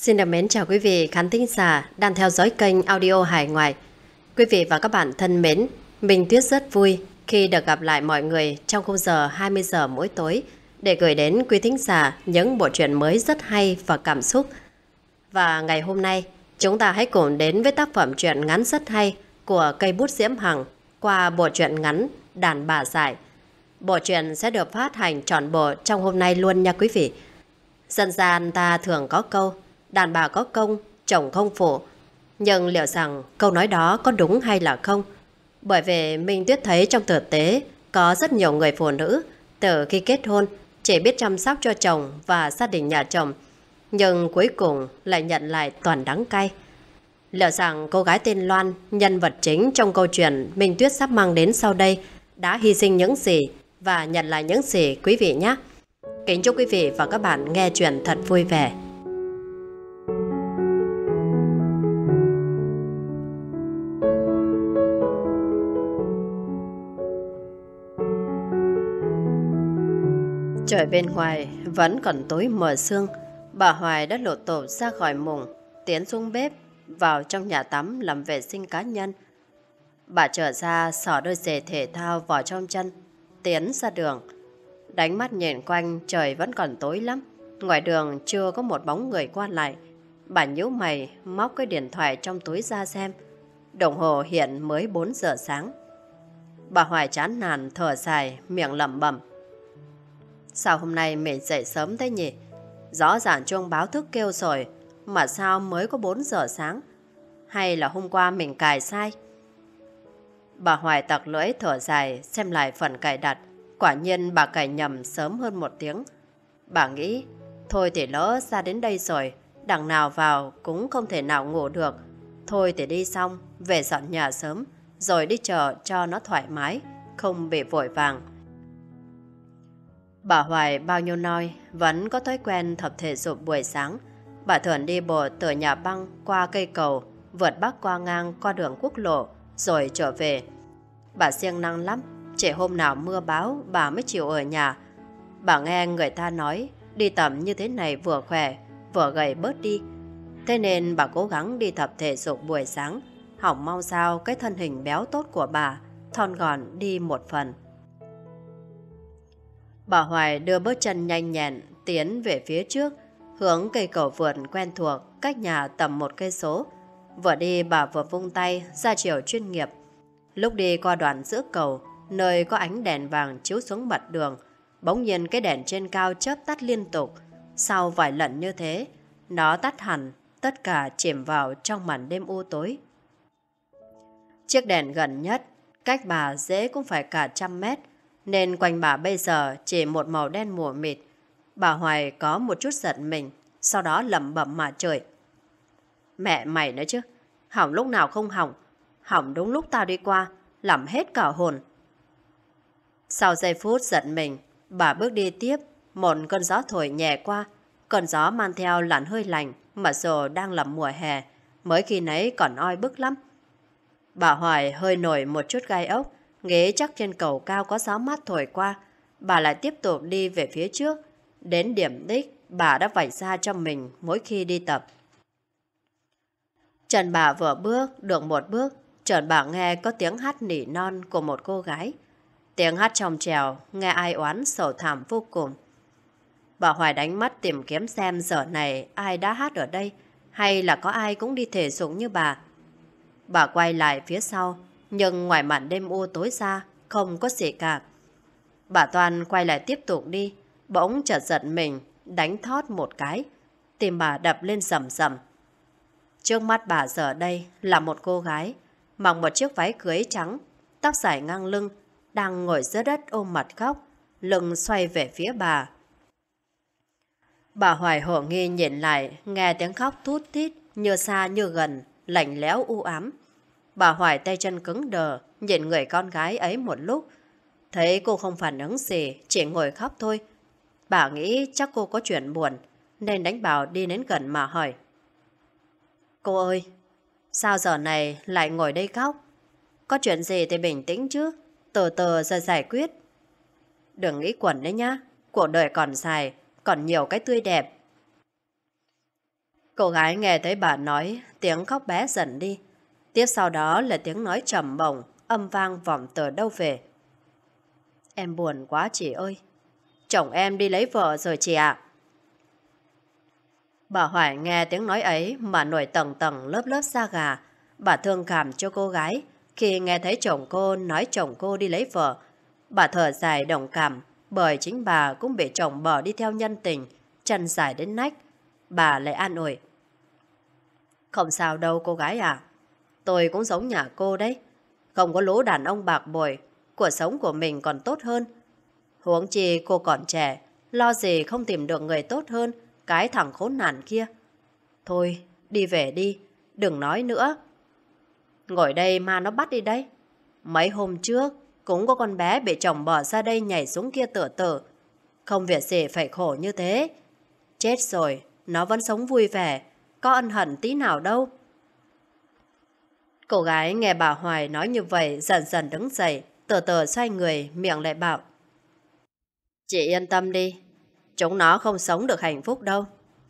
Xin được mến chào quý vị khán thính giả đang theo dõi kênh audio Hải Ngoại. Quý vị và các bạn thân mến, mình Tuyết rất vui khi được gặp lại mọi người trong khung giờ 20 giờ mỗi tối để gửi đến quý thính giả những bộ truyện mới rất hay và cảm xúc. Và ngày hôm nay, chúng ta hãy cùng đến với tác phẩm truyện ngắn rất hay của cây bút Diễm Hằng qua bộ truyện ngắn Đàn Bà Dại. Bộ truyện sẽ được phát hành trọn bộ trong hôm nay luôn nha quý vị. Dân gian ta thường có câu đàn bà có công, chồng không phụ. Nhưng liệu rằng câu nói đó có đúng hay là không? Bởi vì mình Tuyết thấy trong thực tế có rất nhiều người phụ nữ từ khi kết hôn chỉ biết chăm sóc cho chồng và gia đình nhà chồng, nhưng cuối cùng lại nhận lại toàn đắng cay. Liệu rằng cô gái tên Loan, nhân vật chính trong câu chuyện Minh Tuyết sắp mang đến sau đây, đã hy sinh những gì và nhận lại những gì quý vị nhé. Kính chúc quý vị và các bạn nghe chuyện thật vui vẻ. Trời bên ngoài vẫn còn tối mờ sương. Bà Hoài đã lột tổ ra khỏi mùng, tiến xuống bếp, vào trong nhà tắm làm vệ sinh cá nhân. Bà trở ra xỏ đôi giày thể thao vào trong chân, tiến ra đường. Đánh mắt nhìn quanh, trời vẫn còn tối lắm. Ngoài đường chưa có một bóng người qua lại. Bà nhíu mày móc cái điện thoại trong túi ra xem. Đồng hồ hiện mới 4 giờ sáng. Bà Hoài chán nản thở dài, miệng lẩm bẩm: sao hôm nay mình dậy sớm thế nhỉ? Rõ ràng chuông báo thức kêu rồi, mà sao mới có 4 giờ sáng? Hay là hôm qua mình cài sai? Bà Hoài tặc lưỡi thở dài xem lại phần cài đặt. Quả nhiên bà cài nhầm sớm hơn 1 tiếng. Bà nghĩ, thôi thì lỡ ra đến đây rồi, đằng nào vào cũng không thể nào ngủ được. Thôi thì đi xong, về dọn nhà sớm, rồi đi chợ cho nó thoải mái, không bị vội vàng. Bà Hoài bao nhiêu noi vẫn có thói quen tập thể dục buổi sáng. Bà thường đi bộ từ nhà băng qua cây cầu, vượt bắc qua ngang qua đường quốc lộ, rồi trở về. Bà siêng năng lắm, chỉ hôm nào mưa báo bà mới chịu ở nhà. Bà nghe người ta nói đi tập như thế này vừa khỏe, vừa gầy bớt đi. Thế nên bà cố gắng đi tập thể dục buổi sáng, hỏng mong sao cái thân hình béo tốt của bà thon gọn đi một phần. Bà Hoài đưa bước chân nhanh nhẹn tiến về phía trước, hướng cây cầu vượt quen thuộc cách nhà tầm 1 cây số. Vừa đi bà vừa vung tay ra chiều chuyên nghiệp. Lúc đi qua đoạn giữa cầu, nơi có ánh đèn vàng chiếu xuống mặt đường, bỗng nhiên cái đèn trên cao chớp tắt liên tục. Sau vài lần như thế, nó tắt hẳn, tất cả chìm vào trong màn đêm u tối. Chiếc đèn gần nhất cách bà dễ cũng phải cả 100 mét, nên quanh bà bây giờ chỉ một màu đen mù mịt. Bà Hoài có một chút giận mình, sau đó lẩm bẩm mà chửi: mẹ mày nữa chứ, hỏng lúc nào không hỏng, hỏng đúng lúc tao đi qua, làm hết cả hồn. Sau giây phút giận mình, bà bước đi tiếp. Một cơn gió thổi nhẹ qua, cơn gió mang theo làn hơi lạnh, mà dù đang là mùa hè, mới khi nấy còn oi bức lắm. Bà Hoài hơi nổi một chút gai ốc, nghĩ chắc trên cầu cao có gió mát thổi qua. Bà lại tiếp tục đi về phía trước. Đến điểm đích, bà đã vạch ra cho mình mỗi khi đi tập. Chân bà vừa bước được một bước, chợt bà nghe có tiếng hát nỉ non của một cô gái. Tiếng hát trong trèo, nghe ai oán sầu thảm vô cùng. Bà Hoài đánh mắt tìm kiếm xem giờ này ai đã hát ở đây, hay là có ai cũng đi thể dục như bà. Bà quay lại phía sau, nhưng ngoài màn đêm u tối ra không có gì cả. Bà Toàn quay lại tiếp tục đi, bỗng chợt giật mình, đánh thót một cái. Tim bà đập lên rầm rầm. Trước mắt bà giờ đây là một cô gái mặc một chiếc váy cưới trắng, tóc dài ngang lưng, đang ngồi dưới đất ôm mặt khóc, lưng xoay về phía bà. Bà Hoài hổ nghi nhìn lại, nghe tiếng khóc thút thít, như xa như gần, lạnh lẽo u ám. Bà Hoài tay chân cứng đờ, nhìn người con gái ấy một lúc. Thấy cô không phản ứng gì, chỉ ngồi khóc thôi. Bà nghĩ chắc cô có chuyện buồn, nên đánh bảo đi đến gần mà hỏi: cô ơi, sao giờ này lại ngồi đây khóc? Có chuyện gì thì bình tĩnh chứ, từ từ rồi giải quyết. Đừng nghĩ quẩn đấy nhá, cuộc đời còn dài, còn nhiều cái tươi đẹp. Cô gái nghe thấy bà nói, tiếng khóc bé dần đi. Tiếp sau đó là tiếng nói trầm bổng, âm vang vọng từ đâu về. Em buồn quá chị ơi. Chồng em đi lấy vợ rồi chị ạ. Bà Hoài nghe tiếng nói ấy mà nổi tầng tầng lớp lớp da gà. Bà thương cảm cho cô gái. Khi nghe thấy chồng cô nói chồng cô đi lấy vợ, bà thở dài đồng cảm, bởi chính bà cũng bị chồng bỏ đi theo nhân tình, chân dài đến nách. Bà lại an ủi. Không sao đâu cô gái à. Tôi cũng giống nhà cô đấy. Không có lũ đàn ông bạc bội, cuộc sống của mình còn tốt hơn. Huống chi cô còn trẻ, lo gì không tìm được người tốt hơn cái thằng khốn nạn kia. Thôi, đi về đi, đừng nói nữa. Ngồi đây mà nó bắt đi đấy. Mấy hôm trước, cũng có con bé bị chồng bỏ ra đây nhảy xuống kia tự tử. Không việc gì phải khổ như thế. Chết rồi, nó vẫn sống vui vẻ, có ân hận tí nào đâu. Cô gái nghe bà Hoài nói như vậy dần dần đứng dậy, từ từ xoay người, miệng lại bảo. Chị yên tâm đi, chúng nó không sống được hạnh phúc đâu.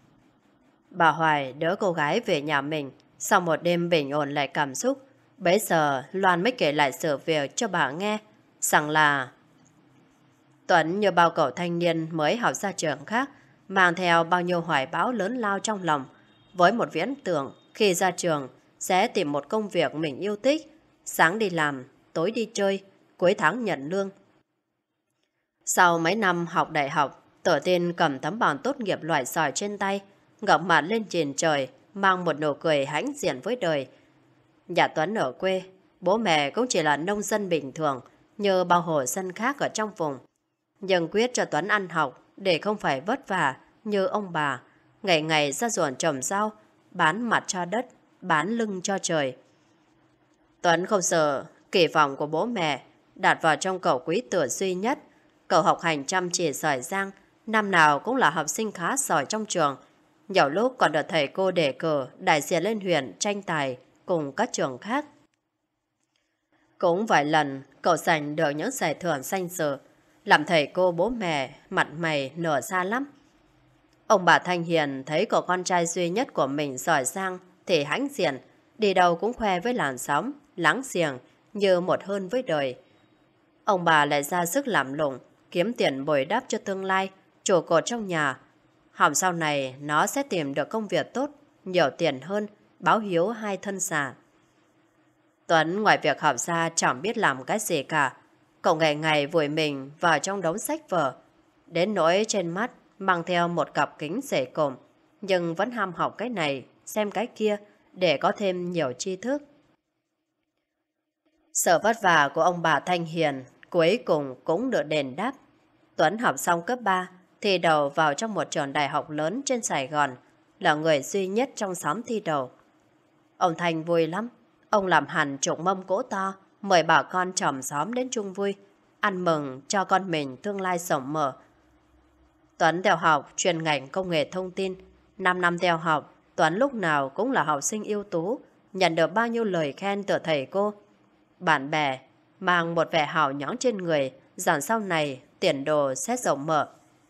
Bà Hoài đỡ cô gái về nhà mình, sau một đêm bình ổn lại cảm xúc. Bấy giờ Loan mới kể lại sự việc cho bà nghe, rằng là Tuấn như bao cậu thanh niên mới học ra trường khác, mang theo bao nhiêu hoài bão lớn lao trong lòng, với một viễn tưởng khi ra trường sẽ tìm một công việc mình yêu thích, sáng đi làm, tối đi chơi, cuối tháng nhận lương. Sau mấy năm học đại học, Tổ tiên cầm tấm bằng tốt nghiệp loại giỏi trên tay, ngẩng mặt lên trên trời, mang một nụ cười hãnh diện với đời. Nhà Tuấn ở quê, bố mẹ cũng chỉ là nông dân bình thường, như bao hộ dân khác ở trong vùng. Nhưng quyết cho Tuấn ăn học để không phải vất vả như ông bà, ngày ngày ra ruộng trồng rau, bán mặt cho đất, bán lưng cho trời. Tuấn không sợ kỳ vọng của bố mẹ đặt vào trong cậu quý tử duy nhất. Cậu học hành chăm chỉ giỏi giang, năm nào cũng là học sinh khá giỏi trong trường. Nhiều lúc còn được thầy cô đề cử đại diện lên huyện tranh tài cùng các trường khác. Cũng vài lần cậu giành được những giải thưởng danh dự, làm thầy cô bố mẹ mặt mày nở ra lắm. Ông bà Thanh Hiền thấy cậu con trai duy nhất của mình giỏi giang thì hãnh diện, đi đâu cũng khoe với làn sóng, láng giềng như một hơn với đời. Ông bà lại ra sức làm lụng, kiếm tiền bồi đắp cho tương lai, trụ cột trong nhà. Hỏng sau này nó sẽ tìm được công việc tốt, nhiều tiền hơn, báo hiếu hai thân già. Tuấn ngoài việc học ra chẳng biết làm cái gì cả. Cậu ngày ngày vùi mình vào trong đống sách vở, đến nỗi trên mắt mang theo một cặp kính rể cộm, nhưng vẫn ham học cái này, xem cái kia để có thêm nhiều tri thức. Sự vất vả của ông bà Thanh Hiền cuối cùng cũng được đền đáp. Tuấn học xong cấp 3 thi đầu vào trong một trường đại học lớn trên Sài Gòn, là người duy nhất trong xóm thi đầu. Ông Thanh vui lắm, ông làm hẳn chục mâm cỗ to, mời bà con chòm xóm đến chung vui, ăn mừng cho con mình tương lai rộng mở. Tuấn theo học chuyên ngành công nghệ thông tin. 5 năm theo học, Tuấn lúc nào cũng là học sinh ưu tú, nhận được bao nhiêu lời khen từ thầy cô. Bạn bè mang một vẻ hào nhoáng trên người, rằng sau này tiền đồ sẽ rộng mở.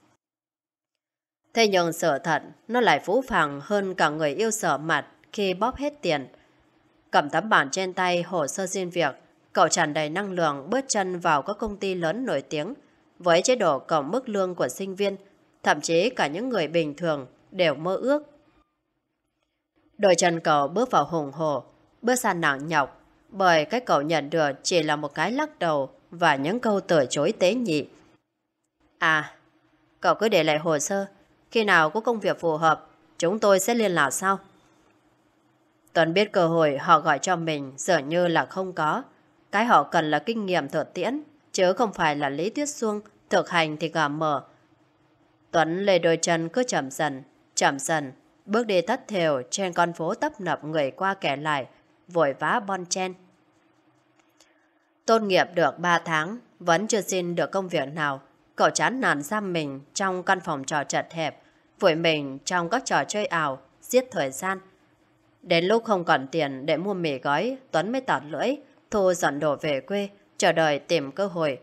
Thế nhưng sự thật, nó lại phũ phàng hơn cả người yêu sở mặt khi bóp hết tiền. Cầm tấm bản trên tay hồ sơ xin việc, cậu tràn đầy năng lượng bước chân vào các công ty lớn nổi tiếng, với chế độ cộng mức lương của sinh viên, thậm chí cả những người bình thường đều mơ ước. Đôi chân cậu bước vào hùng hổ, bước ra nặng nhọc, bởi cái cậu nhận được chỉ là một cái lắc đầu và những câu từ chối tế nhị. À, cậu cứ để lại hồ sơ, khi nào có công việc phù hợp, chúng tôi sẽ liên lạc sau. Tuấn biết cơ hội họ gọi cho mình dường như là không có. Cái họ cần là kinh nghiệm thực tiễn, chứ không phải là lý thuyết suông, thực hành thì gà mở. Tuấn lê đôi chân cứ chậm dần, bước đi thất thểu trên con phố tấp nập người qua kẻ lại, vội vã bon chen. Tốt nghiệp được 3 tháng, vẫn chưa xin được công việc nào. Cậu chán nản giam mình trong căn phòng trò chật hẹp, vùi mình trong các trò chơi ảo, giết thời gian. Đến lúc không còn tiền để mua mì gói, Tuấn mới tọt lưỡi, thu dọn đồ về quê, chờ đợi tìm cơ hội.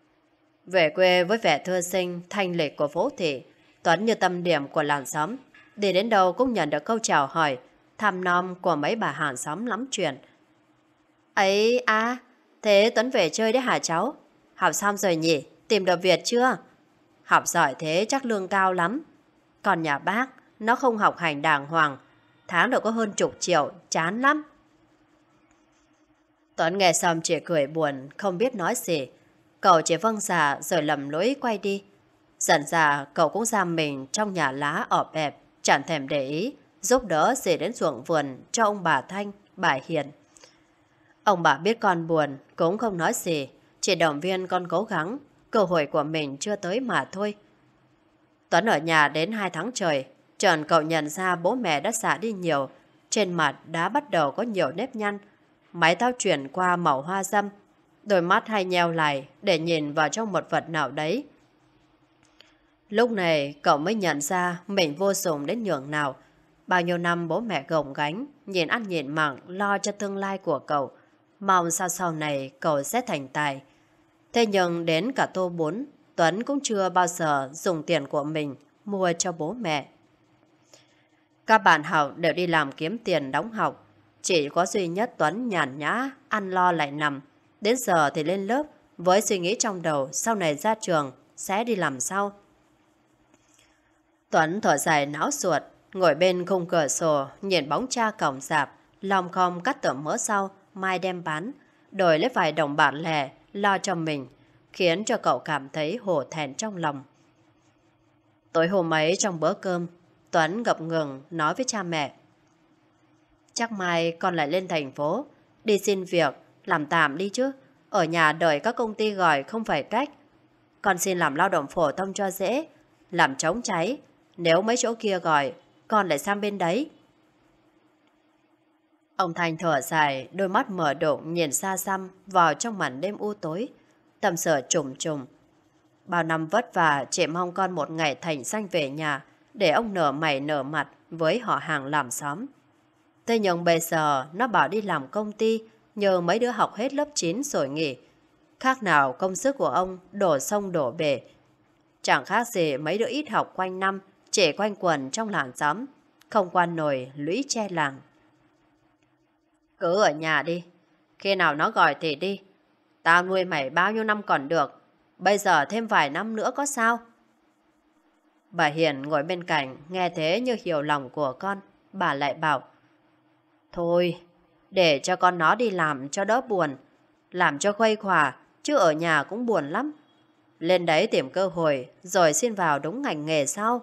Về quê với vẻ thưa sinh, thanh lịch của phố thị, Tuấn như tâm điểm của làng xóm. Đi đến đâu cũng nhận được câu chào hỏi, thăm nom của mấy bà hàng xóm lắm chuyện. Ấy à, thế Tuấn về chơi đấy hả cháu? Học xong rồi nhỉ? Tìm được việc chưa? Học giỏi thế chắc lương cao lắm. Còn nhà bác, nó không học hành đàng hoàng. Tháng được có hơn chục triệu, chán lắm. Tuấn nghe xong chỉ cười buồn, không biết nói gì. Cậu chỉ vâng dạ rồi lầm lũi quay đi. Dần dà cậu cũng giam mình trong nhà lá ọp ẹp, chẳng thèm để ý, giúp đỡ dì đến ruộng vườn cho ông bà Thanh, bà Hiền. Ông bà biết con buồn, cũng không nói gì, chỉ động viên con cố gắng, cơ hội của mình chưa tới mà thôi. Tuấn ở nhà đến 2 tháng trời, chợt cậu nhận ra bố mẹ đã già đi nhiều, trên mặt đã bắt đầu có nhiều nếp nhăn, mái tóc chuyển qua màu hoa râm, đôi mắt hay nheo lại để nhìn vào trong một vật nào đấy. Lúc này cậu mới nhận ra mình vô dụng đến nhường nào. Bao nhiêu năm bố mẹ gồng gánh, nhìn ăn nhìn mặc lo cho tương lai của cậu. Mong sao sau này cậu sẽ thành tài. Thế nhưng đến cả tô bún, Tuấn cũng chưa bao giờ dùng tiền của mình mua cho bố mẹ. Các bạn học đều đi làm kiếm tiền đóng học. Chỉ có duy nhất Tuấn nhàn nhã, ăn lo lại nằm. Đến giờ thì lên lớp với suy nghĩ trong đầu sau này ra trường sẽ đi làm sao. Tuấn thở dài não ruột, ngồi bên khung cửa sổ, nhìn bóng cha cổng rạp, lòng khom cắt tẩm mỡ rau, mai đem bán, đổi lấy vài đồng bạc lẻ, lo cho mình, khiến cho cậu cảm thấy hổ thẹn trong lòng. Tối hôm ấy trong bữa cơm, Tuấn ngập ngừng nói với cha mẹ. Chắc mai con lại lên thành phố, đi xin việc, làm tạm đi chứ, ở nhà đợi các công ty gọi không phải cách. Con xin làm lao động phổ thông cho dễ, làm trống cháy. Nếu mấy chỗ kia gọi, con lại sang bên đấy. Ông Thành thở dài, đôi mắt mở đụng nhìn xa xăm vào trong màn đêm u tối. Tâm sự trùng trùng. Bao năm vất vả chỉ mong con một ngày thành sanh về nhà để ông nở mày nở mặt với họ hàng làm xóm. Thế nhưng bây giờ nó bảo đi làm công ty nhờ mấy đứa học hết lớp 9 rồi nghỉ. Khác nào công sức của ông đổ sông đổ bể. Chẳng khác gì mấy đứa ít học quanh năm chỉ quanh quần trong làng xóm, không qua nổi lũy che làng. Cứ ở nhà đi, khi nào nó gọi thì đi. Tao nuôi mày bao nhiêu năm còn được, bây giờ thêm vài năm nữa có sao? Bà Hiền ngồi bên cạnh, nghe thế như hiểu lòng của con, bà lại bảo. Thôi, để cho con nó đi làm cho đỡ buồn, làm cho khuây khỏa, chứ ở nhà cũng buồn lắm. Lên đấy tìm cơ hội, rồi xin vào đúng ngành nghề sau.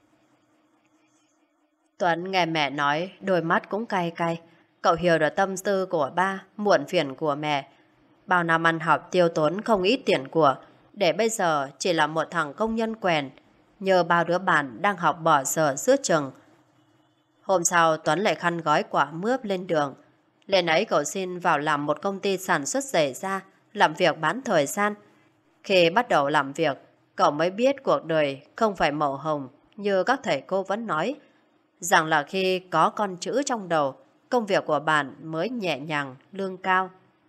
Tuấn nghe mẹ nói, đôi mắt cũng cay cay. Cậu hiểu được tâm tư của ba, muộn phiền của mẹ. Bao năm ăn học tiêu tốn không ít tiền của, để bây giờ chỉ là một thằng công nhân quèn, nhờ bao đứa bạn đang học bỏ giờ giữa chừng. Hôm sau Tuấn lại khăn gói quả mướp lên đường. Lên ấy cậu xin vào làm một công ty sản xuất giày da, làm việc bán thời gian. Khi bắt đầu làm việc, cậu mới biết cuộc đời không phải màu hồng như các thầy cô vẫn nói, rằng là khi có con chữ trong đầu, công việc của bạn mới nhẹ nhàng, lương cao.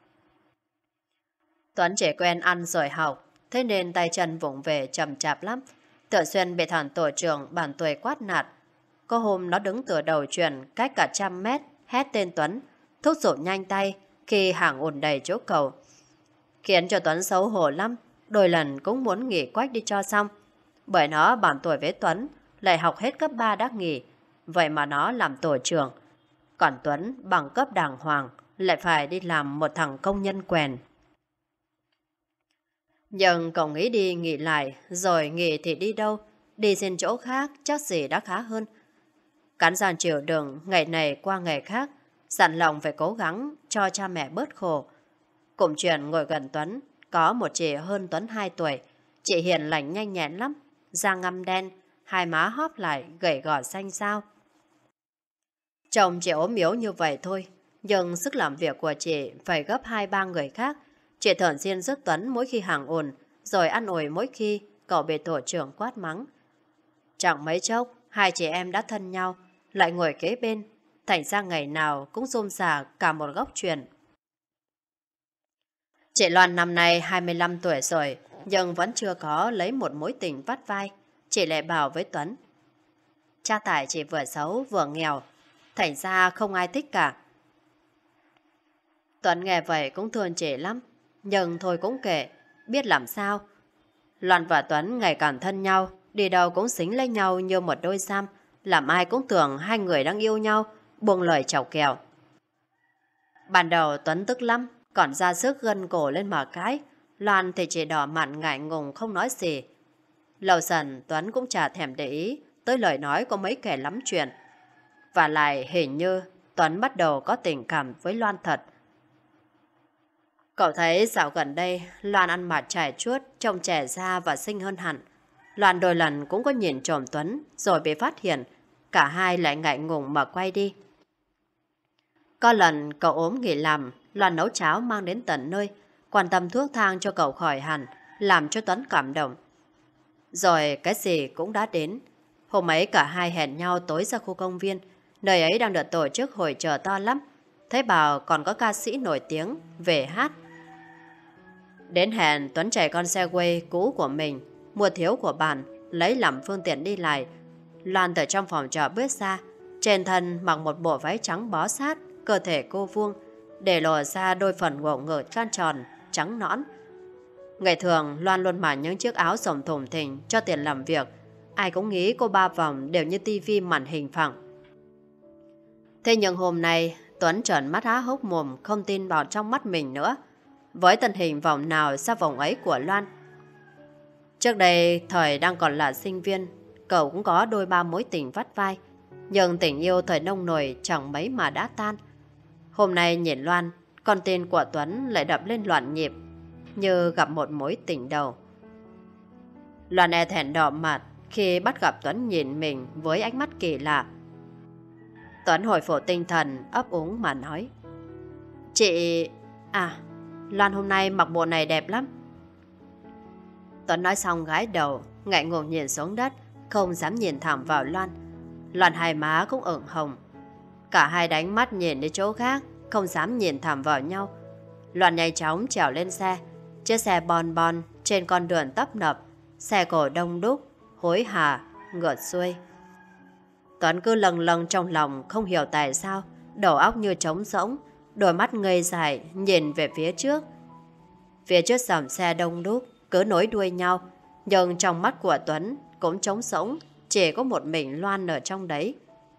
Tuấn chỉ quen ăn rồi học, thế nên tay chân vụng về chậm chạp lắm. Thường xuyên bị thằng tổ trưởng bản tuổi quát nạt. Có hôm nó đứng từ đầu chuyển cách cả 100 mét, hét tên Tuấn, thúc giục nhanh tay khi hàng ùn đầy chỗ cầu. Khiến cho Tuấn xấu hổ lắm, đôi lần cũng muốn nghỉ quách đi cho xong. Bởi nó bản tuổi với Tuấn, lại học hết cấp 3 đã nghỉ, vậy mà nó làm tổ trưởng. Còn Tuấn bằng cấp đàng hoàng, lại phải đi làm một thằng công nhân quèn. Nhưng cậu nghĩ đi nghỉ lại, rồi nghỉ thì đi đâu? Đi xin chỗ khác chắc gì đã khá hơn. Cắn răng chịu đựng ngày này qua ngày khác, dặn lòng phải cố gắng cho cha mẹ bớt khổ. Cùng chuyện ngồi gần Tuấn, có một chị hơn Tuấn 2 tuổi. Chị hiền lành nhanh nhẹn lắm, da ngăm đen, hai má hóp lại gầy gò xanh xao. Chồng chị ốm yếu như vậy thôi, nhưng sức làm việc của chị phải gấp 2-3 người khác. Chị thường xuyên giúp Tuấn mỗi khi hàng ồn, rồi ăn ủi mỗi khi cậu bị tổ trưởng quát mắng. Chẳng mấy chốc, hai chị em đã thân nhau, lại ngồi kế bên, thành ra ngày nào cũng rôm rả cả một góc chuyện. Chị Loan năm nay 25 tuổi rồi, nhưng vẫn chưa có lấy một mối tình vắt vai. Chị lại bảo với Tuấn. Cha Tài chỉ vừa xấu vừa nghèo, thành ra không ai thích cả. Tuấn nghe vậy cũng thương chị lắm, nhưng thôi cũng kệ, biết làm sao. Loan và Tuấn ngày càng thân nhau, đi đâu cũng xính lấy nhau như một đôi sam, làm ai cũng tưởng hai người đang yêu nhau, buông lời chọc kèo. Ban đầu Tuấn tức lắm, còn ra sức gân cổ lên mà cãi. Loan thì chỉ đỏ mặt ngại ngùng không nói gì. Lâu dần Tuấn cũng chả thèm để ý tới lời nói của mấy kẻ lắm chuyện. Và lại hình như Tuấn bắt đầu có tình cảm với Loan thật. Cậu thấy dạo gần đây Loan ăn mặc trải chuốt, trông trẻ ra và xinh hơn hẳn. Loan đôi lần cũng có nhìn trộm Tuấn rồi bị phát hiện. Cả hai lại ngại ngùng mà quay đi. Có lần cậu ốm nghỉ làm, Loan nấu cháo mang đến tận nơi, quan tâm thuốc thang cho cậu khỏi hẳn, làm cho Tuấn cảm động. Rồi cái gì cũng đã đến. Hôm ấy cả hai hẹn nhau tối ra khu công viên, nơi ấy đang được tổ chức hội chợ to lắm. Thấy bảo còn có ca sĩ nổi tiếng về hát. Đến hẹn Tuấn chạy con xe quay cũ của mình, mua thiếu của bạn, lấy làm phương tiện đi lại. Loan từ trong phòng trọ bước ra, trên thân mặc một bộ váy trắng bó sát, cơ thể cô vuông, để lộ ra đôi phần ngộ ngợt tròn tròn, trắng nõn. Ngày thường Loan luôn mặc những chiếc áo rộng thùng thình cho tiền làm việc. Ai cũng nghĩ cô ba vòng đều như tivi màn hình phẳng. Thế nhưng hôm nay Tuấn trợn mắt há hốc mồm, không tin vào trong mắt mình nữa. Với thân hình vòng nào xa vòng ấy của Loan. Trước đây thời đang còn là sinh viên, cậu cũng có đôi ba mối tình vắt vai. Nhưng tình yêu thời nông nổi chẳng mấy mà đã tan. Hôm nay nhìn Loan, con tim của Tuấn lại đập lên loạn nhịp, như gặp một mối tình đầu. Loan e thẹn đỏ mặt khi bắt gặp Tuấn nhìn mình với ánh mắt kỳ lạ. Tuấn hồi phục tinh thần, ấp úng mà nói: Chị... Loan hôm nay mặc bộ này đẹp lắm. Tuấn nói xong gãi đầu, ngại ngùng nhìn xuống đất, không dám nhìn thẳng vào Loan. Loan hai má cũng ửng hồng. Cả hai đánh mắt nhìn đi chỗ khác, không dám nhìn thẳng vào nhau. Loan nhanh chóng trèo lên xe. Chiếc xe bon bon trên con đường tấp nập, xe cổ đông đúc, hối hả, ngược xuôi. Tuấn cứ lâng lâng trong lòng, không hiểu tại sao, đầu óc như trống rỗng, đôi mắt ngây dại nhìn về phía trước. Phía trước dòng xe đông đúc cứ nối đuôi nhau, nhưng trong mắt của Tuấn cũng trống rỗng, chỉ có một mình Loan ở trong đấy.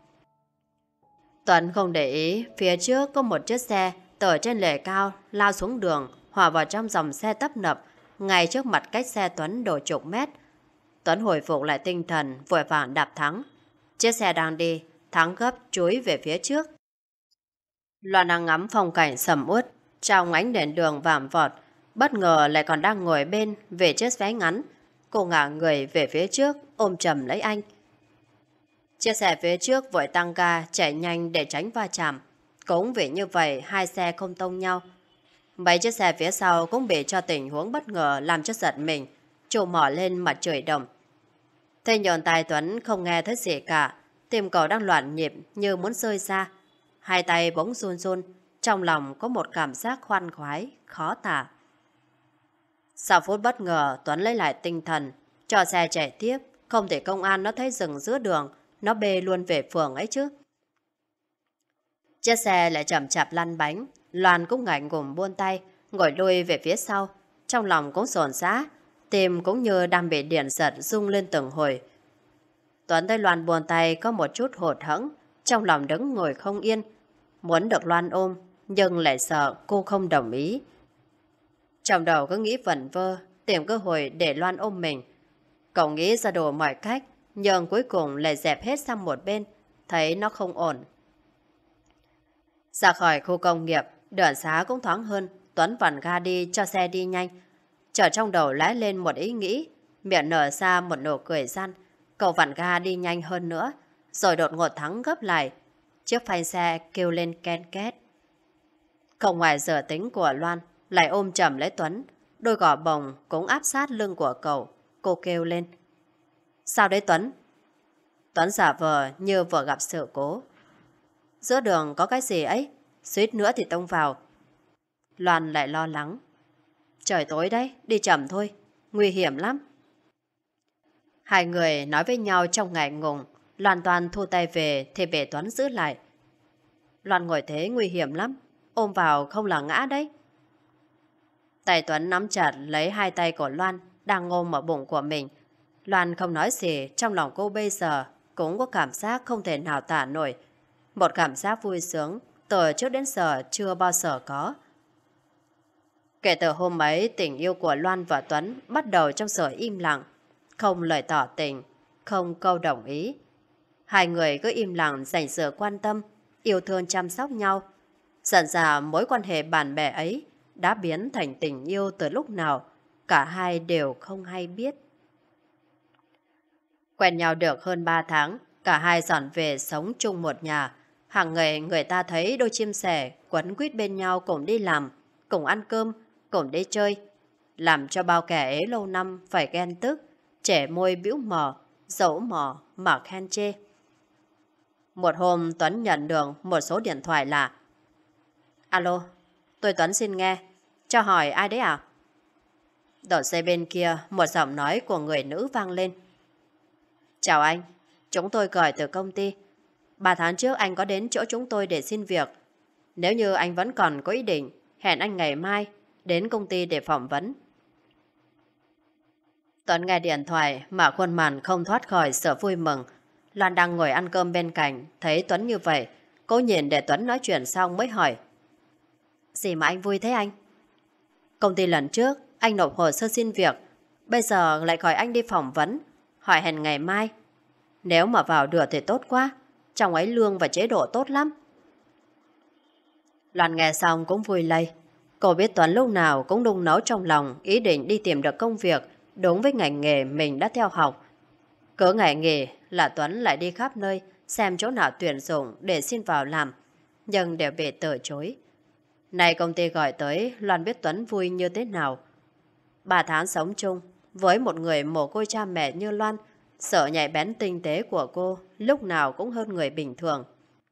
Tuấn không để ý, phía trước có một chiếc xe từ trên lề cao lao xuống đường, hòa vào trong dòng xe tấp nập, ngay trước mặt cách xe Tuấn đổ chục mét. Tuấn hồi phục lại tinh thần, vội vàng đạp thắng. Chiếc xe đang đi, thắng gấp chúi về phía trước. Loan đang ngắm phong cảnh sầm uất trong ánh đèn đường vàm vọt, bất ngờ lại còn đang ngồi bên về chiếc váy ngắn. Cô ngả người về phía trước, ôm chầm lấy anh. Chiếc xe phía trước vội tăng ga chạy nhanh để tránh va chạm. Cũng vì như vậy hai xe không tông nhau. Mấy chiếc xe phía sau cũng bị cho tình huống bất ngờ làm cho giật mình, trù mỏ lên mặt trời đồng. Thế nhồn tai Tuấn không nghe thấy gì cả, tim cậu đang loạn nhịp như muốn rơi ra. Hai tay bỗng run run, trong lòng có một cảm giác khoan khoái, khó tả. Sau phút bất ngờ, Tuấn lấy lại tinh thần, cho xe chạy tiếp, không để công an nó thấy dừng giữa đường, nó bê luôn về phường ấy chứ. Chiếc xe lại chậm chạp lăn bánh, Loan cũng ngại ngùng buông tay, ngồi lui về phía sau, trong lòng cũng rộn rã, tim cũng như đang bị điện giật rung lên từng hồi. Tuấn thấy Loan buông tay có một chút hụt hẫng, trong lòng đứng ngồi không yên, muốn được Loan ôm, nhưng lại sợ cô không đồng ý. Trong đầu cứ nghĩ vẩn vơ, tìm cơ hội để Loan ôm mình. Cậu nghĩ ra đủ mọi cách, nhưng cuối cùng lại dẹp hết sang một bên, thấy nó không ổn. Ra khỏi khu công nghiệp, đường xá cũng thoáng hơn, Tuấn vặn ga đi cho xe đi nhanh. Chợt trong đầu lóe lên một ý nghĩ, miệng nở ra một nụ cười gian. Cậu vặn ga đi nhanh hơn nữa, rồi đột ngột thắng gấp lại. Chiếc phanh xe kêu lên ken két. Không ngoài giờ tính của Loan, lại ôm chầm lấy Tuấn, đôi gò bồng cũng áp sát lưng của cậu. Cô kêu lên: Sao đấy Tuấn? Tuấn giả vờ như vừa gặp sự cố. Giữa đường có cái gì ấy, suýt nữa thì tông vào. Loan lại lo lắng: Trời tối đấy, đi chậm thôi, nguy hiểm lắm. Hai người nói với nhau trong ngại ngùng. Loan toàn thu tay về thì bị Tuấn giữ lại. Loan ngồi thế nguy hiểm lắm, ôm vào không là ngã đấy. Tay Tuấn nắm chặt lấy hai tay của Loan đang ôm ở bụng của mình. Loan không nói gì, trong lòng cô bây giờ cũng có cảm giác không thể nào tả nổi. Một cảm giác vui sướng từ trước đến giờ chưa bao giờ có. Kể từ hôm ấy, tình yêu của Loan và Tuấn bắt đầu trong sự im lặng, không lời tỏ tình, không câu đồng ý. Hai người cứ im lặng dành sự quan tâm, yêu thương chăm sóc nhau. Dần dà mối quan hệ bạn bè ấy đã biến thành tình yêu từ lúc nào, cả hai đều không hay biết. Quen nhau được hơn 3 tháng, cả hai dọn về sống chung một nhà. Hàng ngày người ta thấy đôi chim sẻ quấn quýt bên nhau cùng đi làm, cùng ăn cơm, cùng đi chơi. Làm cho bao kẻ ấy lâu năm phải ghen tức, trẻ môi bĩu mỏ, dẫu mỏ mà khen chê. Một hôm Tuấn nhận được một số điện thoại lạ. Alo, tôi Tuấn xin nghe. Cho hỏi ai đấy à? Đầu dây bên kia một giọng nói của người nữ vang lên. Chào anh, chúng tôi gọi từ công ty. 3 tháng trước anh có đến chỗ chúng tôi để xin việc. Nếu như anh vẫn còn có ý định, hẹn anh ngày mai đến công ty để phỏng vấn. Tuấn nghe điện thoại mà khuôn mặt không thoát khỏi sự vui mừng. Loan đang ngồi ăn cơm bên cạnh, thấy Tuấn như vậy. Cô nhìn để Tuấn nói chuyện xong mới hỏi. Gì mà anh vui thế anh? Công ty lần trước, anh nộp hồ sơ xin việc. Bây giờ lại gọi anh đi phỏng vấn, hỏi hẹn ngày mai. Nếu mà vào được thì tốt quá. Trong ấy lương và chế độ tốt lắm. Loan nghe xong cũng vui lây. Cô biết Tuấn lúc nào cũng đung nấu trong lòng ý định đi tìm được công việc đúng với ngành nghề mình đã theo học. Cứ ngày nghỉ là Tuấn lại đi khắp nơi xem chỗ nào tuyển dụng để xin vào làm, nhưng đều bị từ chối. Này công ty gọi tới, Loan biết Tuấn vui như thế nào. 3 tháng sống chung với một người mồ côi cha mẹ như Loan, sợ nhạy bén tinh tế của cô lúc nào cũng hơn người bình thường.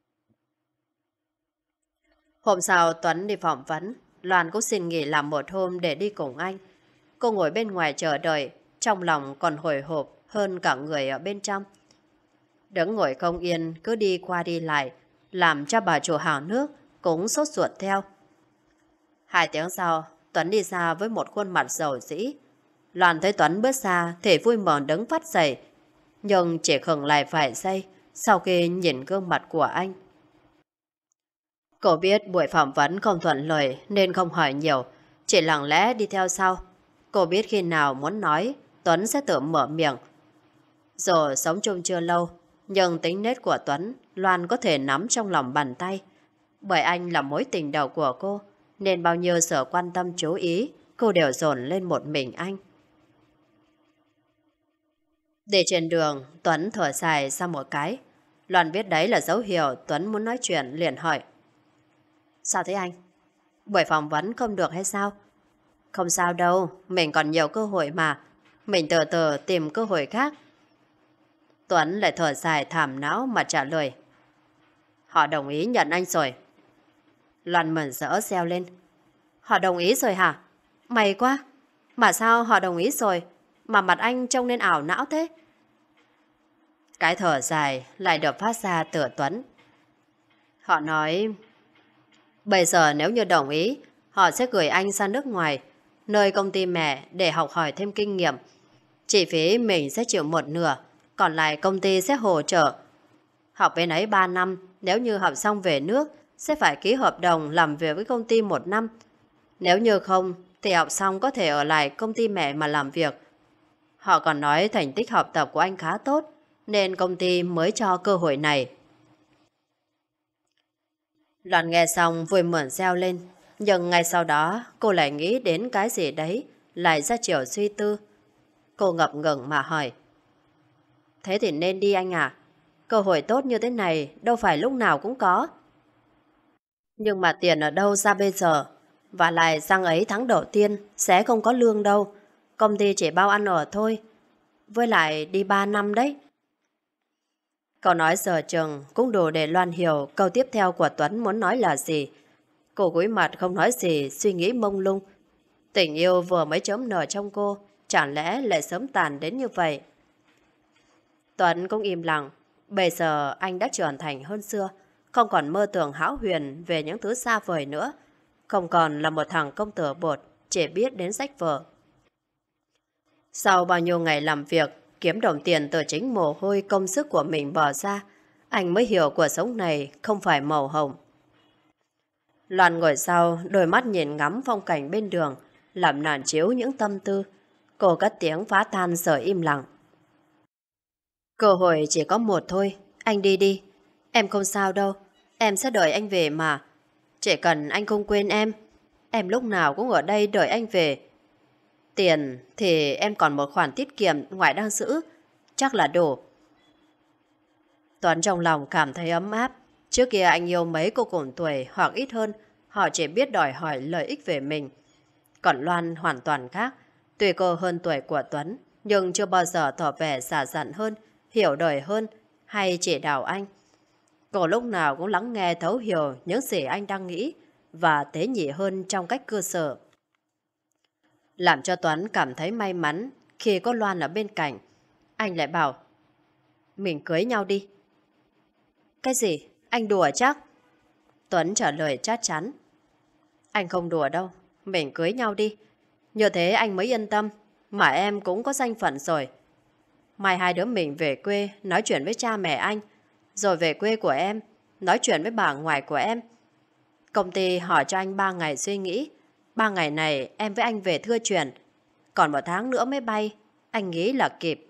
Hôm sau Tuấn đi phỏng vấn, Loan cũng xin nghỉ làm một hôm để đi cùng anh. Cô ngồi bên ngoài chờ đợi, trong lòng còn hồi hộp hơn cả người ở bên trong. Đứng ngồi không yên, cứ đi qua đi lại, làm cho bà chủ hàng nước cũng sốt ruột theo. 2 tiếng sau, Tuấn đi ra với một khuôn mặt rầu rĩ. Loan thấy Tuấn bước ra thì vui mừng đứng phát dậy, nhưng chỉ khựng lại vài giây sau khi nhìn gương mặt của anh. Cô biết buổi phỏng vấn không thuận lợi nên không hỏi nhiều, chỉ lặng lẽ đi theo sau. Cô biết khi nào muốn nói, Tuấn sẽ tự mở miệng. Dù sống chung chưa lâu, nhưng tính nết của Tuấn, Loan có thể nắm trong lòng bàn tay. Bởi anh là mối tình đầu của cô, nên bao nhiêu sự quan tâm chú ý, cô đều dồn lên một mình anh. Để trên đường, Tuấn thở dài ra một cái. Loan biết đấy là dấu hiệu Tuấn muốn nói chuyện, liền hỏi. Sao thế anh? Buổi phỏng vấn không được hay sao? Không sao đâu, mình còn nhiều cơ hội mà. Mình từ từ tìm cơ hội khác. Tuấn lại thở dài thảm não mà trả lời. Họ đồng ý nhận anh rồi. Loan mừng rỡ reo lên. Họ đồng ý rồi hả? May quá. Mà sao họ đồng ý rồi mà mặt anh trông nên ảo não thế? Cái thở dài lại được phát ra từ Tuấn. Họ nói bây giờ nếu như đồng ý, họ sẽ gửi anh sang nước ngoài, nơi công ty mẹ để học hỏi thêm kinh nghiệm. Chi phí mình sẽ chịu một nửa, còn lại công ty sẽ hỗ trợ. Học bên ấy 3 năm, nếu như học xong về nước, sẽ phải ký hợp đồng làm việc với công ty 1 năm. Nếu như không, thì học xong có thể ở lại công ty mẹ mà làm việc. Họ còn nói thành tích học tập của anh khá tốt, nên công ty mới cho cơ hội này. Loan nghe xong vui mừng reo lên, nhưng ngay sau đó cô lại nghĩ đến cái gì đấy, lại ra chiều suy tư. Cô ngập ngừng mà hỏi. Thế thì nên đi anh à? Cơ hội tốt như thế này đâu phải lúc nào cũng có. Nhưng mà tiền ở đâu ra bây giờ? Và lại sang ấy tháng đầu tiên sẽ không có lương đâu. Công ty chỉ bao ăn ở thôi. Với lại đi 3 năm đấy. Câu nói giờ chừng cũng đủ để Loan hiểu câu tiếp theo của Tuấn muốn nói là gì. Cô cúi mặt không nói gì, suy nghĩ mông lung. Tình yêu vừa mới chớm nở trong cô, chẳng lẽ lại sớm tàn đến như vậy? Tuấn cũng im lặng, Bây giờ anh đã trưởng thành hơn xưa, không còn mơ tưởng hão huyền về những thứ xa vời nữa, không còn là một thằng công tử bột chỉ biết đến sách vở. Sau bao nhiêu ngày làm việc, kiếm đồng tiền từ chính mồ hôi công sức của mình bỏ ra, anh mới hiểu cuộc sống này không phải màu hồng. Loan ngồi sau, đôi mắt nhìn ngắm phong cảnh bên đường, làm nản chiếu những tâm tư. Cô cất tiếng phá tan sự im lặng. Cơ hội chỉ có một thôi, anh đi đi. Em không sao đâu, em sẽ đợi anh về mà. Chỉ cần anh không quên em lúc nào cũng ở đây đợi anh về. Tiền thì em còn một khoản tiết kiệm ngoài đang giữ, chắc là đủ. Tuấn trong lòng cảm thấy ấm áp. Trước kia anh yêu mấy cô cùng tuổi hoặc ít hơn, họ chỉ biết đòi hỏi lợi ích về mình. Còn Loan hoàn toàn khác. Tuy cô hơn tuổi của Tuấn, nhưng chưa bao giờ tỏ vẻ xả giận hơn, hiểu đời hơn, hay chỉ đạo anh. Cô lúc nào cũng lắng nghe thấu hiểu những gì anh đang nghĩ và tế nhị hơn trong cách cư xử. Làm cho Tuấn cảm thấy may mắn khi có Loan ở bên cạnh. Anh lại bảo, mình cưới nhau đi. Cái gì? Anh đùa chắc? Tuấn trả lời chắc chắn. Anh không đùa đâu, mình cưới nhau đi. Như thế anh mới yên tâm, mà em cũng có danh phận rồi. Mai hai đứa mình về quê nói chuyện với cha mẹ anh, rồi về quê của em, nói chuyện với bà ngoại của em. Công ty hỏi cho anh 3 ngày suy nghĩ. 3 ngày này em với anh về thưa chuyện. Còn 1 tháng nữa mới bay, anh nghĩ là kịp.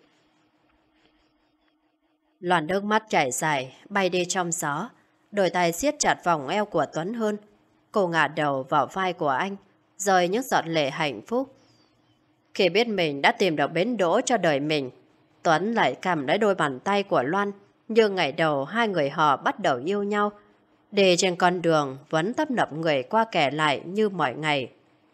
Loan nước mắt chảy dài, bay đi trong gió. Đôi tay siết chặt vòng eo của Tuấn hơn. Cô ngả đầu vào vai của anh, rơi những giọt lệ hạnh phúc. Khi biết mình đã tìm được bến đỗ cho đời mình, Tuấn lại cầm lấy đôi bàn tay của Loan, như ngày đầu hai người họ bắt đầu yêu nhau. Đi trên con đường vẫn tấp nập người qua kẻ lại như mọi ngày.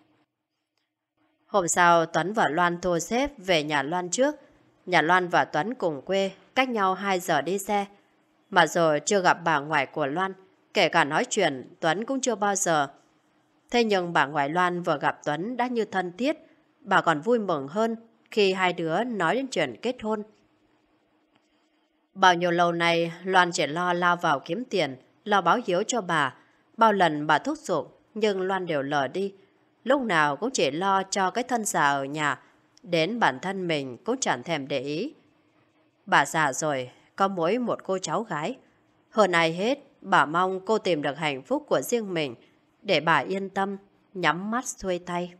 Hôm sau Tuấn và Loan thu xếp về nhà Loan trước. Nhà Loan và Tuấn cùng quê, cách nhau 2 giờ đi xe. Mà rồi chưa gặp bà ngoại của Loan, kể cả nói chuyện Tuấn cũng chưa bao giờ. Thế nhưng bà ngoại Loan vừa gặp Tuấn đã như thân thiết. Bà còn vui mừng hơn khi hai đứa nói đến chuyện kết hôn. Bao nhiêu lâu nay Loan chỉ lo lao vào kiếm tiền, lo báo hiếu cho bà. Bao lần bà thúc giục nhưng Loan đều lờ đi. Lúc nào cũng chỉ lo cho cái thân già ở nhà, đến bản thân mình cũng chẳng thèm để ý. Bà già rồi, có mỗi một cô cháu gái. Hơn ai hết, bà mong cô tìm được hạnh phúc của riêng mình, để bà yên tâm, nhắm mắt xuôi tay.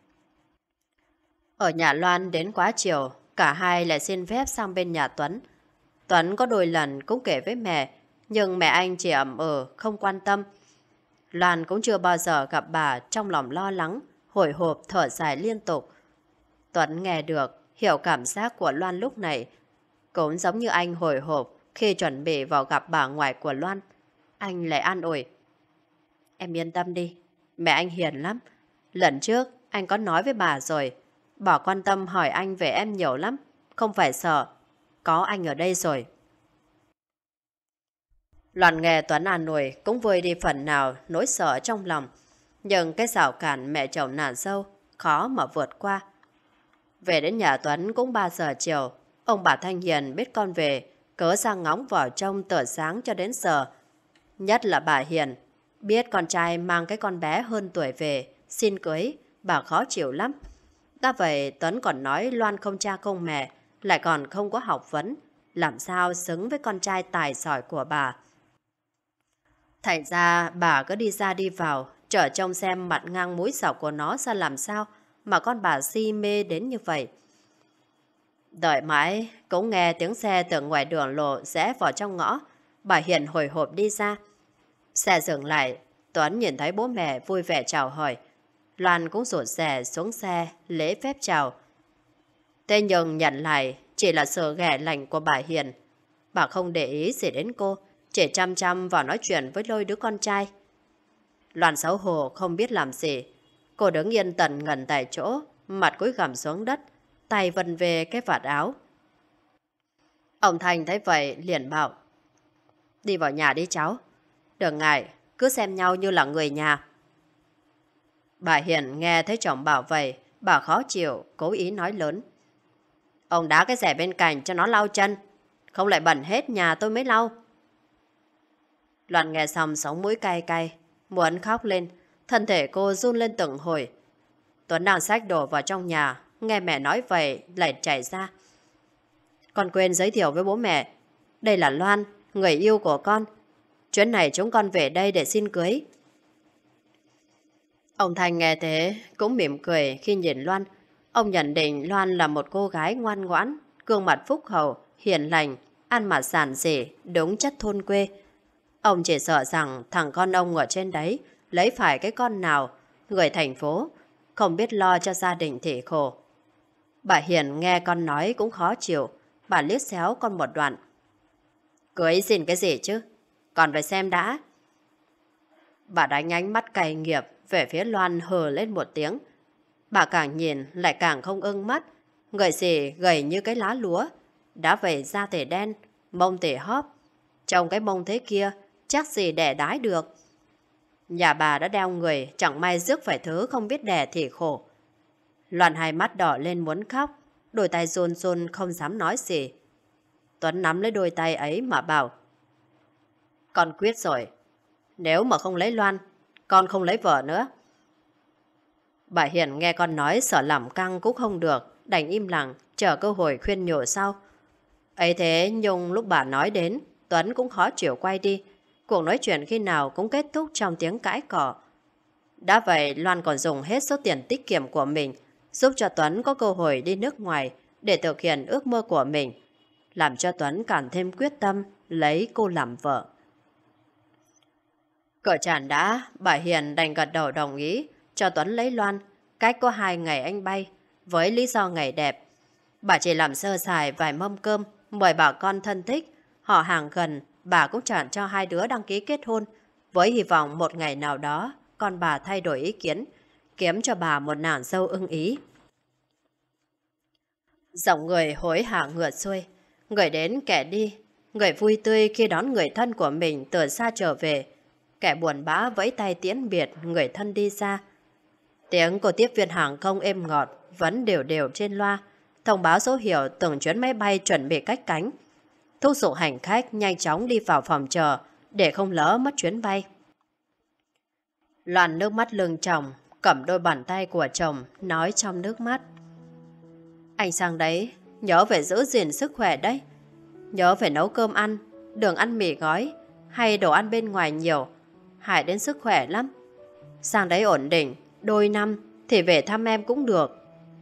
Ở nhà Loan đến quá chiều, cả hai lại xin phép sang bên nhà Tuấn. Tuấn có đôi lần cũng kể với mẹ, nhưng mẹ anh chỉ ậm không quan tâm. Loan cũng chưa bao giờ gặp bà trong lòng lo lắng, hồi hộp thở dài liên tục. Tuấn nghe được, hiểu cảm giác của Loan lúc này. Cũng giống như anh hồi hộp khi chuẩn bị vào gặp bà ngoại của Loan. Anh lại an ủi. Em yên tâm đi, mẹ anh hiền lắm. Lần trước anh có nói với bà rồi, bà quan tâm hỏi anh về em nhiều lắm, không phải sợ, có anh ở đây rồi. Loan nghe Tuấn an ủi cũng vơi đi phần nào nỗi sợ trong lòng. Nhưng cái rào cản mẹ chồng nàng dâu khó mà vượt qua. Về đến nhà Tuấn cũng 3 giờ chiều. Ông bà Thanh Hiền biết con về, cớ sang ngóng vào trong từ sáng cho đến giờ. Nhất là bà Hiền, biết con trai mang cái con bé hơn tuổi về, xin cưới, bà khó chịu lắm. Đã vậy Tuấn còn nói Loan không cha không mẹ, lại còn không có học vấn, làm sao xứng với con trai tài giỏi của bà. Thành ra bà cứ đi ra đi vào, chở trông xem mặt ngang mũi sọc của nó ra làm sao mà con bà si mê đến như vậy. Đợi mãi, cũng nghe tiếng xe từ ngoài đường lộ rẽ vào trong ngõ. Bà Hiền hồi hộp đi ra. Xe dừng lại, Tuấn nhìn thấy bố mẹ vui vẻ chào hỏi. Loan cũng rụt rè xuống xe, lễ phép chào. Thế nhưng nhận lại chỉ là sự ghẻ lạnh của bà Hiền. Bà không để ý gì đến cô, chỉ chăm chăm vào nói chuyện với đôi đứa con trai. Loan xấu hổ không biết làm gì. Cô đứng yên tần ngẩn tại chỗ, mặt cúi gằm xuống đất, tay vần về cái vạt áo. Ông Thành thấy vậy liền bảo. Đi vào nhà đi cháu. Đừng ngại, cứ xem nhau như là người nhà. Bà Hiền nghe thấy chồng bảo vậy, bà khó chịu, cố ý nói lớn. Ông đá cái rẻ bên cạnh cho nó lau chân. Không lại bẩn hết nhà tôi mới lau. Loan nghe xong sống mũi cay cay, muốn khóc lên, thân thể cô run lên từng hồi. Tuấn đang xách đồ vào trong nhà, nghe mẹ nói vậy lại chạy ra. Con quên giới thiệu với bố mẹ, đây là Loan, người yêu của con. Chuyến này chúng con về đây để xin cưới. Ông Thành nghe thế cũng mỉm cười khi nhìn Loan. Ông nhận định Loan là một cô gái ngoan ngoãn, gương mặt phúc hậu, hiền lành, ăn mặc giản dị, đúng chất thôn quê. Ông chỉ sợ rằng thằng con ông ở trên đấy lấy phải cái con nào, người thành phố, không biết lo cho gia đình thì khổ. Bà Hiền nghe con nói cũng khó chịu, bà liếc xéo con một đoạn. Cưới xin cái gì chứ? Còn phải xem đã. Bà đánh ánh mắt cay nghiệt về phía Loan hừ lên một tiếng. Bà càng nhìn lại càng không ưng mắt. Người gì gầy như cái lá lúa, đã vẩy da thể đen, mông thể hóp. Trong cái mông thế kia, chắc gì đẻ đái được. Nhà bà đã đeo người, chẳng may rước phải thứ không biết đẻ thì khổ. Loan hai mắt đỏ lên muốn khóc, đôi tay run run không dám nói gì. Tuấn nắm lấy đôi tay ấy mà bảo. Con quyết rồi, nếu mà không lấy Loan, con không lấy vợ nữa. Bà Hiền nghe con nói sợ làm căng cũng không được, đành im lặng, chờ cơ hội khuyên nhủ sau. Ấy thế nhưng lúc bà nói đến, Tuấn cũng khó chịu quay đi. Cuộc nói chuyện khi nào cũng kết thúc trong tiếng cãi cọ. Đã vậy, Loan còn dùng hết số tiền tiết kiệm của mình, giúp cho Tuấn có cơ hội đi nước ngoài để thực hiện ước mơ của mình, làm cho Tuấn càng thêm quyết tâm lấy cô làm vợ. Cỡ tràn đã, bà Hiền đành gật đầu đồng ý cho Tuấn lấy Loan. Cách có 2 ngày anh bay, với lý do ngày đẹp. Bà chỉ làm sơ sài vài mâm cơm, mời bà con thân thích, họ hàng gần, bà cũng chọn cho 2 đứa đăng ký kết hôn, với hy vọng một ngày nào đó con bà thay đổi ý kiến, kiếm cho bà một nàng dâu ưng ý. Dòng người hối hả ngược xuôi, người đến kẻ đi, người vui tươi khi đón người thân của mình từ xa trở về, kẻ buồn bã vẫy tay tiễn biệt người thân đi xa. Tiếng của tiếp viên hàng không êm ngọt vẫn đều đều trên loa, thông báo số hiệu từng chuyến máy bay chuẩn bị cất cánh, thúc giục hành khách nhanh chóng đi vào phòng chờ để không lỡ mất chuyến bay. Loan nước mắt lưng chồng, cầm đôi bàn tay của chồng nói trong nước mắt. Anh sang đấy, nhớ phải giữ gìn sức khỏe đấy. Nhớ phải nấu cơm ăn, đừng ăn mì gói hay đồ ăn bên ngoài nhiều, hại đến sức khỏe lắm. Sang đấy ổn định, đôi năm thì về thăm em cũng được.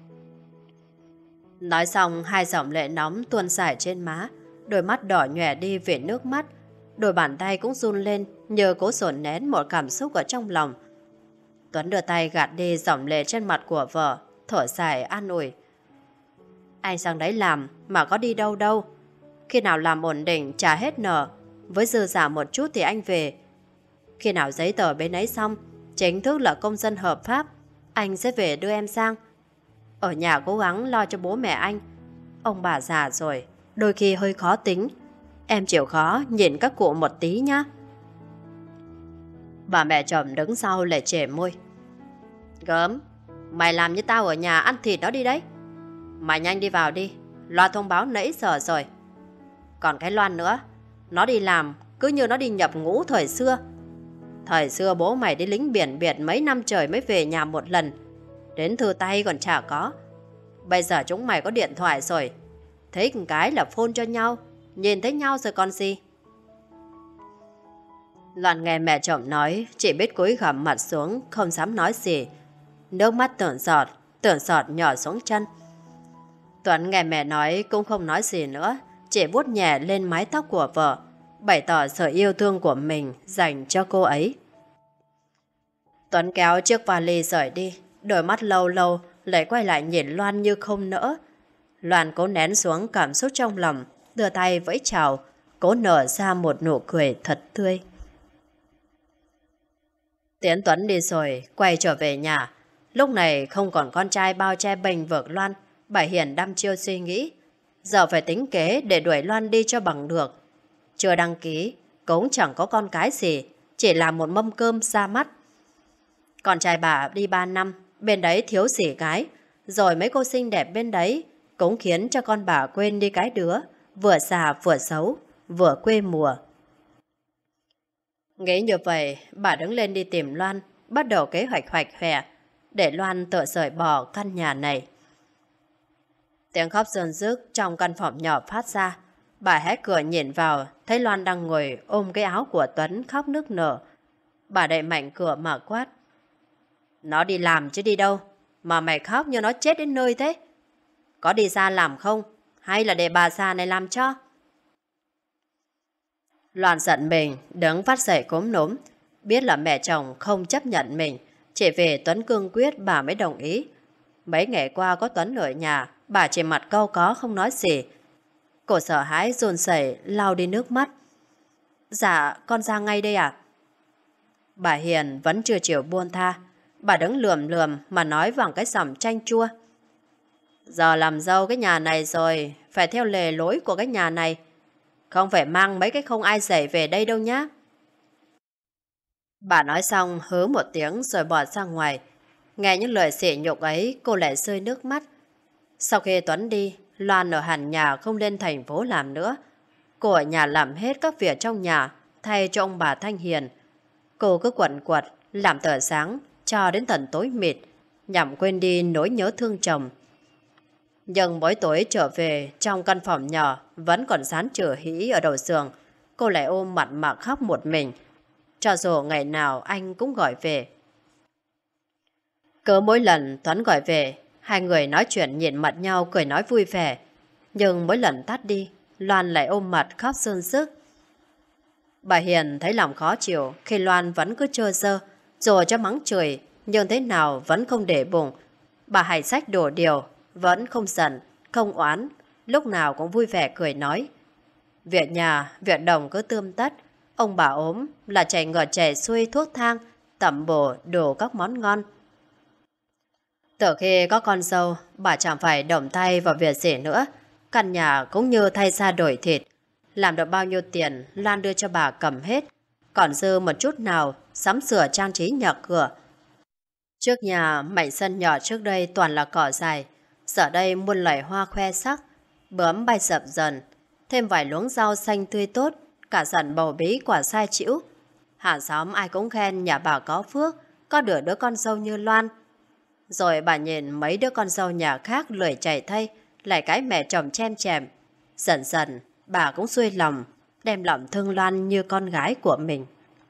Nói xong, 2 dòng lệ nóng tuôn chảy trên má, đôi mắt đỏ nhòe đi vì nước mắt, đôi bàn tay cũng run lên như cố dồn nén một cảm xúc ở trong lòng. Tuấn đưa tay gạt đi dòng lệ trên mặt của vợ, thở dài an ủi. Anh sang đấy làm mà có đi đâu đâu. Khi nào làm ổn định trả hết nợ, với dư giả một chút thì anh về. Khi nào giấy tờ bên ấy xong, chính thức là công dân hợp pháp, anh sẽ về đưa em sang. Ở nhà cố gắng lo cho bố mẹ anh. Ông bà già rồi, đôi khi hơi khó tính. Em chịu khó nhìn các cụ một tí nhá. Bà mẹ chồng đứng sau lại chề môi. Gớm, mày làm như tao ở nhà ăn thịt đó đi đấy. Mày nhanh đi vào đi, loa thông báo nãy giờ rồi. Còn cái Loan nữa, nó đi làm cứ như nó đi nhập ngũ thời xưa. Thời xưa bố mày đi lính biển biệt mấy năm trời mới về nhà một lần, đến thư tay còn chả có. Bây giờ chúng mày có điện thoại rồi, thấy cái là phone cho nhau, nhìn thấy nhau rồi còn gì. Loan nghe mẹ chồng nói, chỉ biết cúi gằm mặt xuống, không dám nói gì. Nước mắt tưởng giọt nhỏ xuống chân. Tuấn nghe mẹ nói cũng không nói gì nữa, chỉ vuốt nhẹ lên mái tóc của vợ, bày tỏ sự yêu thương của mình dành cho cô ấy. Tuấn kéo chiếc vali rời đi, đôi mắt lâu lâu lại quay lại nhìn Loan như không nỡ. Loan cố nén xuống cảm xúc trong lòng, đưa tay vẫy chào, cố nở ra một nụ cười thật tươi. Tiến Tuấn đi rồi, quay trở về nhà. Lúc này không còn con trai bao che bênh vực Loan, bà Hiền đăm chiêu suy nghĩ. Giờ phải tính kế để đuổi Loan đi cho bằng được. Chưa đăng ký, cũng chẳng có con cái gì, chỉ làm một mâm cơm ra mắt. Con trai bà đi 3 năm, bên đấy thiếu gì cái, rồi mấy cô xinh đẹp bên đấy cũng khiến cho con bà quên đi cái đứa vừa già vừa xấu, vừa quê mùa. Nghĩ như vậy, bà đứng lên đi tìm Loan, bắt đầu kế hoạch hoạch hòe để Loan tự rời bỏ căn nhà này. Tiếng khóc rơn rức trong căn phòng nhỏ phát ra. Bà hé cửa nhìn vào, thấy Loan đang ngồi ôm cái áo của Tuấn khóc nức nở. Bà đẩy mạnh cửa mà quát. Nó đi làm chứ đi đâu, mà mày khóc như nó chết đến nơi thế. Có đi ra làm không, hay là để bà già này làm cho? Loan giận mình, đứng phát dậy cốm núm. Biết là mẹ chồng không chấp nhận mình, chỉ vì Tuấn cương quyết bà mới đồng ý. Mấy ngày qua có Tuấn ở nhà, bà chỉ mặt cau có không nói gì. Cô sợ hãi run rẩy lau đi nước mắt. Dạ, con ra ngay đây ạ. Bà Hiền vẫn chưa chịu buông tha. Bà đứng lườm lườm mà nói bằng cái giọng chanh chua. Giờ làm dâu cái nhà này rồi, phải theo lề lối của cái nhà này. Không phải mang mấy cái không ai dạy về đây đâu nhá. Bà nói xong hứ một tiếng rồi bỏ ra ngoài. Nghe những lời sỉ nhục ấy, cô lại rơi nước mắt. Sau khi Tuấn đi, Loan ở hẳn nhà không lên thành phố làm nữa. Cô ở nhà làm hết các việc trong nhà, thay cho ông bà Thanh Hiền. Cô cứ quẩn quật, làm tờ sáng, cho đến tận tối mịt, nhằm quên đi nỗi nhớ thương chồng. Nhưng mỗi tối trở về, trong căn phòng nhỏ, vẫn còn dán chữ hĩ ở đầu giường. Cô lại ôm mặt mà khóc một mình. Cho dù ngày nào anh cũng gọi về. Cứ mỗi lần Tuấn gọi về, hai người nói chuyện nhìn mặt nhau cười nói vui vẻ. Nhưng mỗi lần tắt đi, Loan lại ôm mặt khóc sương sức. Bà Hiền thấy lòng khó chịu khi Loan vẫn cứ trơ dơ, rồi cho mắng chửi, nhưng thế nào vẫn không để bụng. Bà hãy xách đổ điều, vẫn không giận, không oán, lúc nào cũng vui vẻ cười nói. Việc nhà, việc đồng cứ tươm tất, ông bà ốm là chạy ngọt chè xuôi thuốc thang, tẩm bổ đủ các món ngon. Từ khi có con dâu, bà chẳng phải động tay vào việc gì nữa. Căn nhà cũng như thay ra đổi thịt. Làm được bao nhiêu tiền, Loan đưa cho bà cầm hết. Còn dư một chút nào, sắm sửa trang trí nhà cửa. Trước nhà, mảnh sân nhỏ trước đây toàn là cỏ dài. Giờ đây muôn loài hoa khoe sắc, bướm bay sập dần. Thêm vài luống rau xanh tươi tốt, cả dặn bầu bí quả sai chĩu. Hàng xóm ai cũng khen nhà bà có phước, có được đứa con dâu như Loan. Rồi bà nhìn mấy đứa con dâu nhà khác lười chảy thay, lại cái mẹ chồng chem chèm. Dần dần, bà cũng xuôi lòng, đem lòng thương Loan như con gái của mình.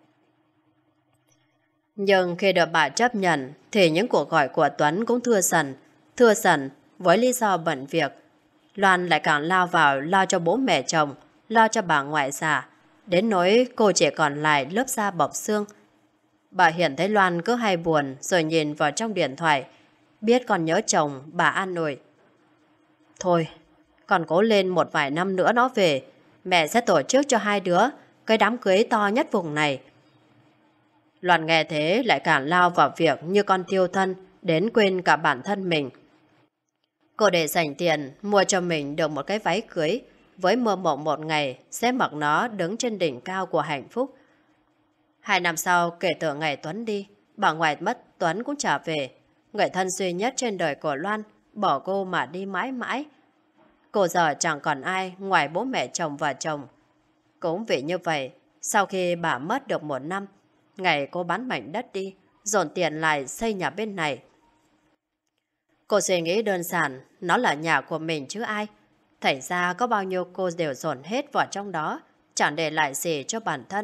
Nhưng khi được bà chấp nhận, thì những cuộc gọi của Tuấn cũng thưa dần với lý do bận việc. Loan lại càng lao vào lo cho bố mẹ chồng, lo cho bà ngoại già, đến nỗi cô chỉ còn lại lớp da bọc xương. Bà Hiền thấy Loan cứ hay buồn rồi nhìn vào trong điện thoại, biết còn nhớ chồng, bà an ủi. Thôi, còn cố lên một vài năm nữa nó về, mẹ sẽ tổ chức cho hai đứa cái đám cưới to nhất vùng này. Loan nghe thế lại càng lao vào việc như con tiêu thân, đến quên cả bản thân mình. Cô để dành tiền mua cho mình được một cái váy cưới, với mơ mộng một ngày sẽ mặc nó đứng trên đỉnh cao của hạnh phúc. 2 năm sau kể từ ngày Tuấn đi, bà ngoại mất, Tuấn cũng trở về. Người thân duy nhất trên đời của Loan bỏ cô mà đi mãi mãi. Cô giờ chẳng còn ai ngoài bố mẹ chồng và chồng. Cũng vì như vậy, sau khi bà mất được 1 năm, ngày cô bán mảnh đất đi, dồn tiền lại xây nhà bên này. Cô suy nghĩ đơn giản, nó là nhà của mình chứ ai. Thành ra có bao nhiêu cô đều dồn hết vào trong đó, chẳng để lại gì cho bản thân.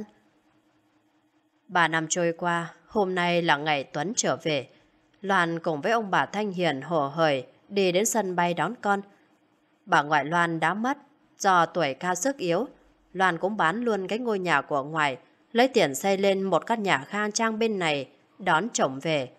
3 năm trôi qua, hôm nay là ngày Tuấn trở về. Loan cùng với ông bà Thanh Hiền hổ hởi đi đến sân bay đón con. Bà ngoại Loan đã mất, do tuổi cao sức yếu. Loan cũng bán luôn cái ngôi nhà của ngoại, lấy tiền xây lên một căn nhà khang trang bên này, đón chồng về.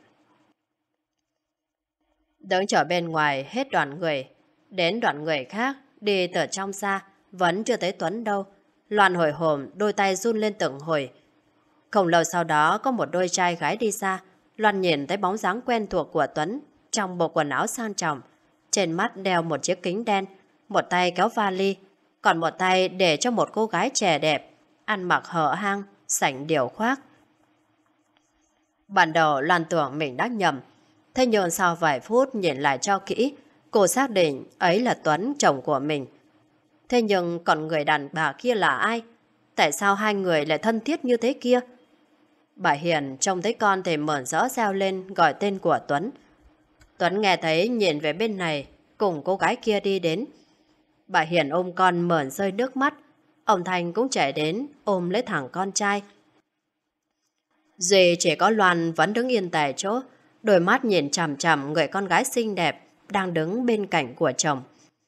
Đứng chờ bên ngoài hết đoàn người, đến đoàn người khác, đi từ trong ra, vẫn chưa thấy Tuấn đâu. Loan hồi hộp, đôi tay run lên từng hồi. Không lâu sau đó có một đôi trai gái đi xa. Loan nhìn thấy bóng dáng quen thuộc của Tuấn trong bộ quần áo sang trọng. Trên mắt đeo một chiếc kính đen, một tay kéo vali, còn một tay để cho một cô gái trẻ đẹp, ăn mặc hở hang, sảnh điệu khoác. Ban đầu Loan tưởng mình đã nhầm. Thế nhưng sau vài phút nhìn lại cho kỹ, cô xác định ấy là Tuấn, chồng của mình. Thế nhưng còn người đàn bà kia là ai? Tại sao hai người lại thân thiết như thế kia? Bà Hiền trông thấy con thì mởn rỡ reo lên gọi tên của Tuấn. Tuấn nghe thấy nhìn về bên này, cùng cô gái kia đi đến. Bà Hiền ôm con mởn rơi nước mắt. Ông Thành cũng chạy đến ôm lấy thằng con trai. Duy chỉ có Loan vẫn đứng yên tại chỗ, đôi mắt nhìn chằm chằm người con gái xinh đẹp đang đứng bên cạnh của chồng.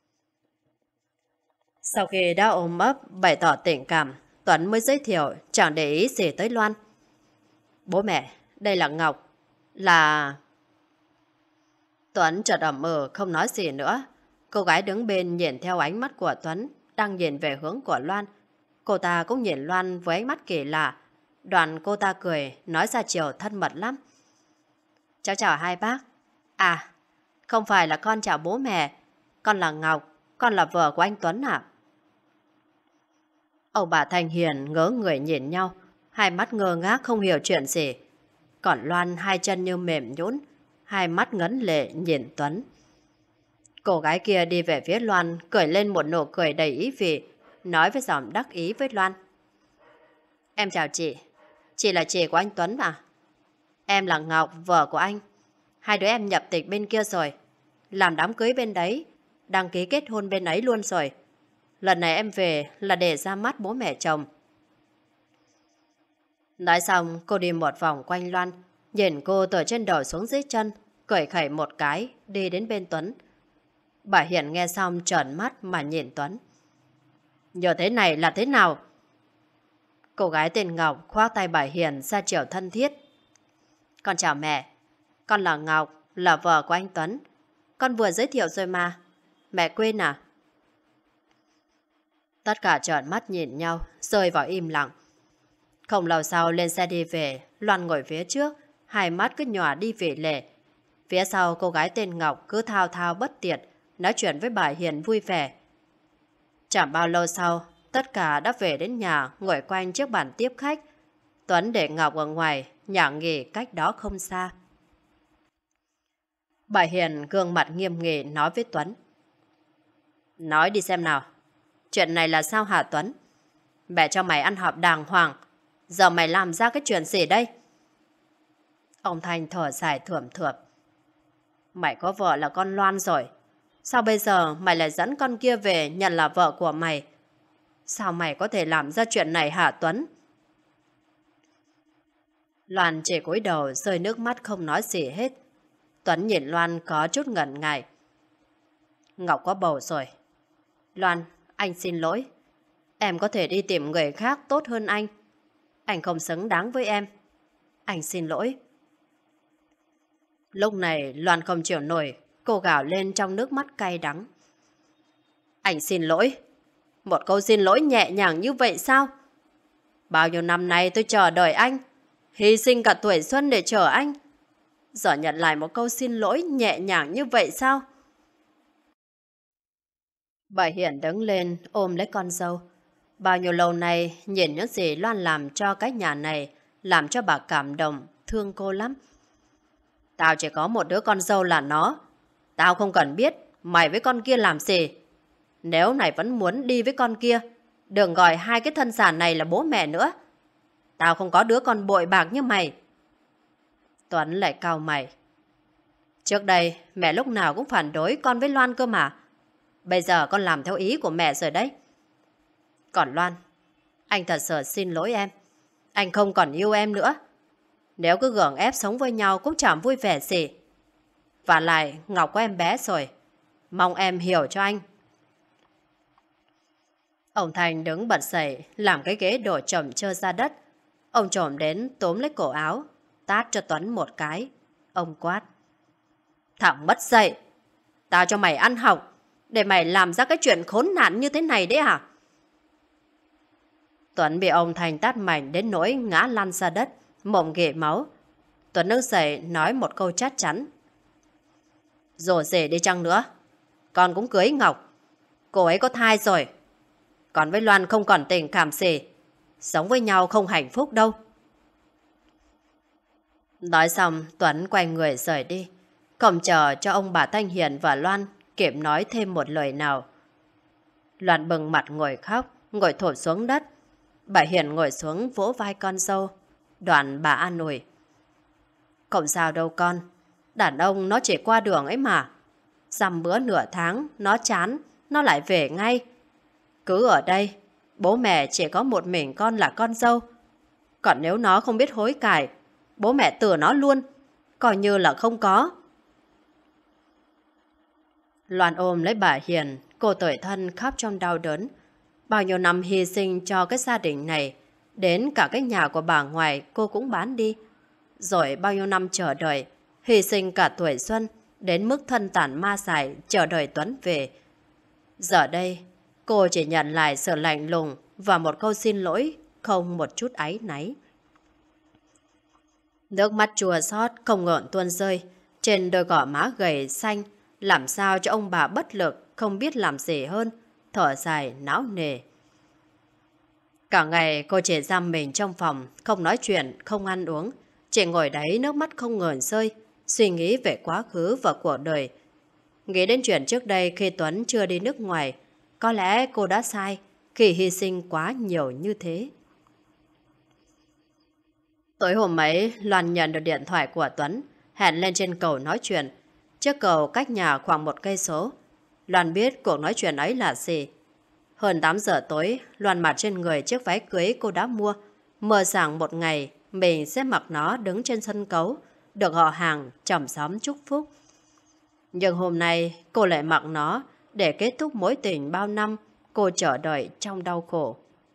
Sau khi đã ôm ấp bày tỏ tình cảm, Tuấn mới giới thiệu chẳng để ý gì tới Loan. Bố mẹ, đây là Ngọc, là... Tuấn chợt ậm ừ không nói gì nữa. Cô gái đứng bên nhìn theo ánh mắt của Tuấn đang nhìn về hướng của Loan. Cô ta cũng nhìn Loan với ánh mắt kỳ lạ. Đoạn cô ta cười, nói ra chiều thân mật lắm. Cháu chào hai bác. À, không phải là con chào bố mẹ. Con là Ngọc, con là vợ của anh Tuấn ạ. Ông bà Thanh Hiền ngớ người nhìn nhau, hai mắt ngơ ngác không hiểu chuyện gì. Còn Loan hai chân như mềm nhũn, hai mắt ngấn lệ nhìn Tuấn. Cô gái kia đi về phía Loan, cười lên một nụ cười đầy ý vị, nói với giọng đắc ý với Loan. Em chào chị là chị của anh Tuấn à? Em là Ngọc, vợ của anh. Hai đứa em nhập tịch bên kia rồi, làm đám cưới bên đấy, đăng ký kết hôn bên ấy luôn rồi. Lần này em về là để ra mắt bố mẹ chồng. Nói xong, cô đi một vòng quanh Loan, nhìn cô từ trên đầu xuống dưới chân, cười khẩy một cái, đi đến bên Tuấn. Bà Hiền nghe xong trợn mắt mà nhìn Tuấn. Như thế này là thế nào? Cô gái tên Ngọc khoác tay bà Hiền ra chiều thân thiết. Con chào mẹ, con là Ngọc, là vợ của anh Tuấn. Con vừa giới thiệu rồi mà, mẹ quên à? Tất cả trợn mắt nhìn nhau, rơi vào im lặng. Không lâu sau lên xe đi về, Loan ngồi phía trước, hai mắt cứ nhòa đi về lệ. Phía sau cô gái tên Ngọc cứ thao thao bất tiệt, nói chuyện với bà Hiền vui vẻ. Chẳng bao lâu sau, tất cả đã về đến nhà, ngồi quanh chiếc bàn tiếp khách. Tuấn để Ngọc ở ngoài, nhà nghỉ cách đó không xa. Bà Hiền gương mặt nghiêm nghị nói với Tuấn. Nói đi xem nào, chuyện này là sao hả Tuấn? Mẹ cho mày ăn học đàng hoàng, giờ mày làm ra cái chuyện gì đây? Ông Thanh thở dài thườm thượp. Mày có vợ là con Loan rồi, sao bây giờ mày lại dẫn con kia về nhận là vợ của mày? Sao mày có thể làm ra chuyện này hả Tuấn? Loan chỉ cúi đầu rơi nước mắt không nói gì hết. Tuấn nhìn Loan có chút ngần ngại. Ngọc có bầu rồi. Loan, anh xin lỗi. Em có thể đi tìm người khác tốt hơn anh. Anh không xứng đáng với em. Anh xin lỗi. Lúc này Loan không chịu nổi, cô gào lên trong nước mắt cay đắng. Anh xin lỗi. Một câu xin lỗi nhẹ nhàng như vậy sao? Bao nhiêu năm nay tôi chờ đợi anh, hy sinh cả tuổi xuân để chờ anh. Giờ nhận lại một câu xin lỗi nhẹ nhàng như vậy sao? Bà Hiền đứng lên ôm lấy con dâu. Bao nhiêu lâu nay nhìn những gì Loan làm cho cái nhà này, làm cho bà cảm động, thương cô lắm. Tao chỉ có một đứa con dâu là nó. Tao không cần biết mày với con kia làm gì. Nếu mày vẫn muốn đi với con kia, đừng gọi hai cái thân sản này là bố mẹ nữa. Tao không có đứa con bội bạc như mày. Tuấn lại cau mày. Trước đây mẹ lúc nào cũng phản đối con với Loan cơ mà. Bây giờ con làm theo ý của mẹ rồi đấy. Còn Loan, anh thật sự xin lỗi em. Anh không còn yêu em nữa. Nếu cứ gượng ép sống với nhau cũng chẳng vui vẻ gì. Và lại Ngọc có em bé rồi, mong em hiểu cho anh. Ông Thành đứng bật dậy, làm cái ghế đổ chồng chơ ra đất. Ông trồm đến túm lấy cổ áo, tát cho Tuấn một cái. Ông quát. Thằng mất dạy, tao cho mày ăn học, để mày làm ra cái chuyện khốn nạn như thế này đấy hả? Tuấn bị ông Thành tát mạnh đến nỗi ngã lăn ra đất, mồm ghệ máu. Tuấn đứng dậy nói một câu chắc chắn. Rồi rể đi chăng nữa, con cũng cưới Ngọc. Cô ấy có thai rồi. Còn với Loan không còn tình cảm gì, sống với nhau không hạnh phúc đâu. Nói xong Tuấn quay người rời đi, không chờ cho ông bà Thanh Hiền và Loan kịp nói thêm một lời nào. Loan bừng mặt ngồi khóc, ngồi thụp xuống đất. Bà Hiền ngồi xuống vỗ vai con dâu. Đoạn bà an ủi. Không sao đâu con. Đàn ông nó chỉ qua đường ấy mà. Dăm bữa nửa tháng, nó chán, nó lại về ngay. Cứ ở đây, bố mẹ chỉ có một mình con là con dâu. Còn nếu nó không biết hối cải, bố mẹ từ nó luôn, coi như là không có. Loan ôm lấy bà Hiền, cô tủi thân khóc trong đau đớn. Bao nhiêu năm hy sinh cho cái gia đình này, đến cả cái nhà của bà ngoại cô cũng bán đi. Rồi bao nhiêu năm chờ đợi, hy sinh cả tuổi xuân, đến mức thân tàn ma dại chờ đợi Tuấn về. Giờ đây, cô chỉ nhận lại sự lạnh lùng và một câu xin lỗi, không một chút áy náy. Nước mắt chua xót không ngợn tuôn rơi, trên đôi gò má gầy xanh, làm sao cho ông bà bất lực, không biết làm gì hơn, thở dài não nề. Cả ngày cô chỉ giam mình trong phòng, không nói chuyện, không ăn uống, chỉ ngồi đấy nước mắt không ngừng rơi, suy nghĩ về quá khứ và cuộc đời. Nghĩ đến chuyện trước đây khi Tuấn chưa đi nước ngoài, có lẽ cô đã sai khi hy sinh quá nhiều như thế. Tối hôm ấy, Loan nhận được điện thoại của Tuấn, hẹn lên trên cầu nói chuyện. Chiếc cầu cách nhà khoảng 1 cây số. Loan biết cuộc nói chuyện ấy là gì. Hơn 8 giờ tối, Loan mặc trên người chiếc váy cưới cô đã mua. Mơ sảng một ngày, mình sẽ mặc nó đứng trên sân khấu, được họ hàng, chòm xóm chúc phúc. Nhưng hôm nay, cô lại mặc nó để kết thúc mối tình bao năm cô chờ đợi trong đau khổ.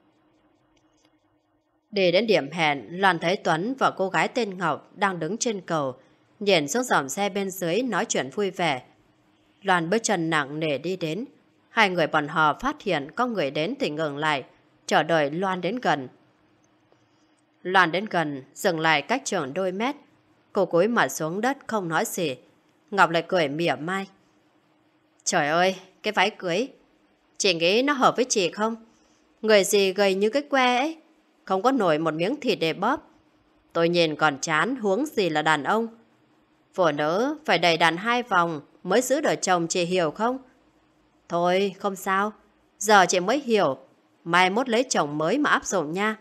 Đi đến điểm hẹn, Loan thấy Tuấn và cô gái tên Ngọc đang đứng trên cầu, nhìn xuống dòng xe bên dưới nói chuyện vui vẻ. Loan bước chân nặng nề đi đến. Hai người bọn họ phát hiện có người đến thì ngừng lại, chờ đợi Loan đến gần. Loan đến gần, dừng lại cách chừng đôi mét. Cô cúi mặt xuống đất không nói gì. Ngọc lại cười mỉa mai. Trời ơi, cái váy cưới, chị nghĩ nó hợp với chị không? Người gì gầy như cái que ấy, không có nổi một miếng thịt để bóp. Tôi nhìn còn chán, huống gì là đàn ông. Phụ nữ phải đầy đặn 2 vòng mới giữ được chồng, chị hiểu không? Thôi, không sao. Giờ chị mới hiểu. Mai mốt lấy chồng mới mà áp dụng nha.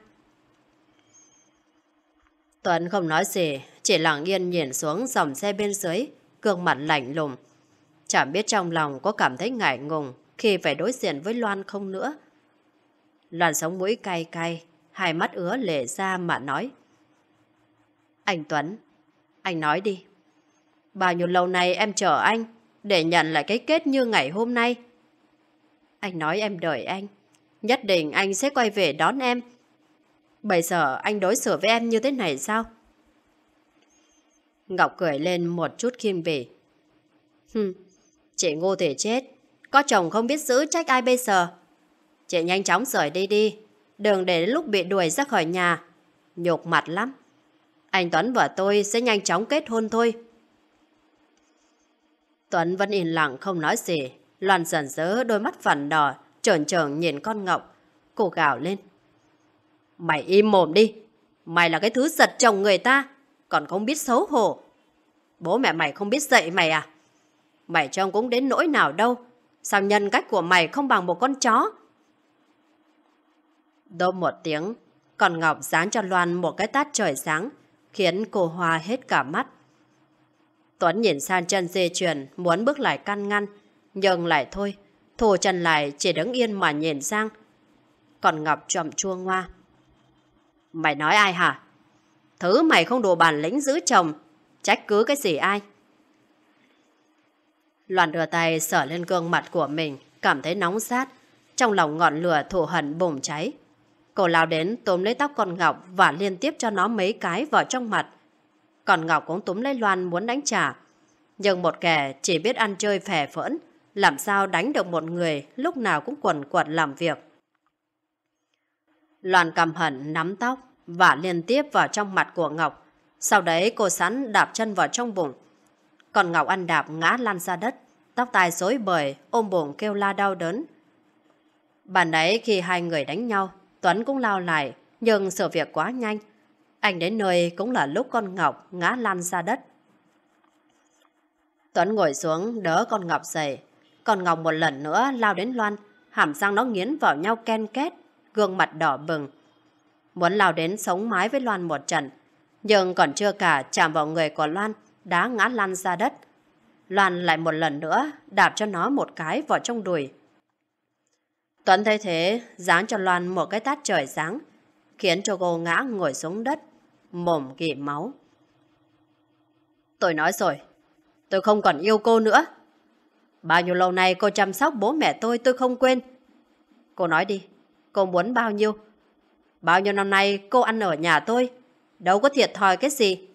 Tuấn không nói gì, chỉ lặng yên nhìn xuống dòng xe bên dưới, gương mặt lạnh lùng. Chẳng biết trong lòng có cảm thấy ngại ngùng khi phải đối diện với Loan không nữa. Loan sống mũi cay cay, hai mắt ứa lệ ra mà nói. Anh Tuấn, anh nói đi. Bao nhiêu lâu nay em chờ anh để nhận lại cái kết như ngày hôm nay. Anh nói em đợi anh, nhất định anh sẽ quay về đón em. Bây giờ anh đối xử với em như thế này sao? Ngọc cười lên một chút khiêm bỉ. Chị ngu thì chết, có chồng không biết giữ trách ai bây giờ. Chị nhanh chóng rời đi đi, đừng để đến lúc bị đuổi ra khỏi nhà. Nhục mặt lắm. Anh Tuấn và tôi sẽ nhanh chóng kết hôn thôi. Tuấn vẫn im lặng không nói gì. Loan giận dữ, đôi mắt phằn đỏ trởn trởn nhìn con Ngọc. Cô gào lên. Mày im mồm đi. Mày là cái thứ giật chồng người ta, còn không biết xấu hổ. Bố mẹ mày không biết dạy mày à? Mày trông cũng đến nỗi nào đâu, sao nhân cách của mày không bằng một con chó? Đốm một tiếng, con Ngọc giáng cho Loan một cái tát trời sáng, khiến cô hoa hết cả mắt. Tuấn nhìn sang chân dây chuyền, muốn bước lại can ngăn, nhưng lại thôi, thù chân lại chỉ đứng yên mà nhìn sang. Còn Ngọc trầm chua ngoa. Mày nói ai hả? Thứ mày không đủ bản lĩnh giữ chồng, trách cứ cái gì ai? Loan đưa tay sờ lên gương mặt của mình, cảm thấy nóng rát, trong lòng ngọn lửa thù hận bùng cháy. Cô lao đến túm lấy tóc con Ngọc và liên tiếp cho nó mấy cái vào trong mặt. Còn Ngọc cũng túm lấy Loan muốn đánh trả. Nhưng một kẻ chỉ biết ăn chơi phè phỡn, làm sao đánh được một người lúc nào cũng quần quật làm việc. Loan căm hận nắm tóc và liên tiếp vào trong mặt của Ngọc. Sau đấy cô sẵn đạp chân vào trong bụng. Còn Ngọc ăn đạp ngã lăn ra đất, tóc tai rối bời, ôm bụng kêu la đau đớn. Bàn đấy khi hai người đánh nhau, Tuấn cũng lao lại, nhưng sự việc quá nhanh. Anh đến nơi cũng là lúc con Ngọc ngã lăn ra đất. Tuấn ngồi xuống đỡ con Ngọc dậy. Con Ngọc một lần nữa lao đến Loan. hàm răng nó nghiến vào nhau ken két, gương mặt đỏ bừng. Muốn lao đến sống mái với Loan một trận, nhưng còn chưa cả chạm vào người của Loan, đã ngã lăn ra đất. Loan lại một lần nữa đạp cho nó một cái vào trong đùi. Tuấn thấy thế, giáng cho Loan một cái tát trời giáng, khiến cho cô ngã ngồi xuống đất, mồm kỵ máu. Tôi nói rồi, tôi không còn yêu cô nữa. Bao nhiêu lâu nay cô chăm sóc bố mẹ tôi không quên. Cô nói đi, cô muốn bao nhiêu? Bao nhiêu năm nay cô ăn ở nhà tôi, đâu có thiệt thòi cái gì.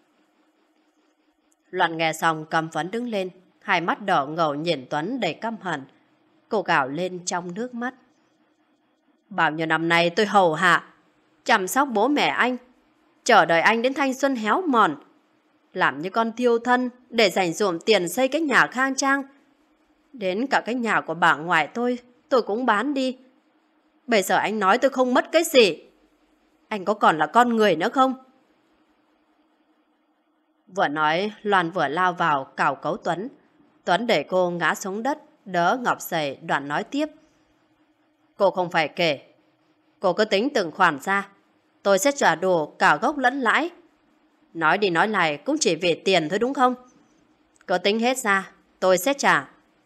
Loan nghe xong căm phẫn đứng lên, hai mắt đỏ ngầu nhìn Tuấn đầy căm hận. Cô gào lên trong nước mắt. Bao nhiêu năm nay tôi hầu hạ, chăm sóc bố mẹ anh, chờ đợi anh đến thanh xuân héo mòn, làm như con thiêu thân để dành dụm tiền xây cái nhà khang trang. Đến cả cái nhà của bà ngoại tôi cũng bán đi. Bây giờ anh nói tôi không mất cái gì, anh có còn là con người nữa không? Vừa nói, Loan vừa lao vào cào cấu Tuấn. Tuấn để cô ngã xuống đất, đỡ Ngọc Sẩy, đoạn nói tiếp. Cô không phải kể, cô cứ tính từng khoản ra, tôi sẽ trả đủ cả gốc lẫn lãi. Nói đi nói lại cũng chỉ vì tiền thôi đúng không? Cứ tính hết ra, tôi sẽ trả.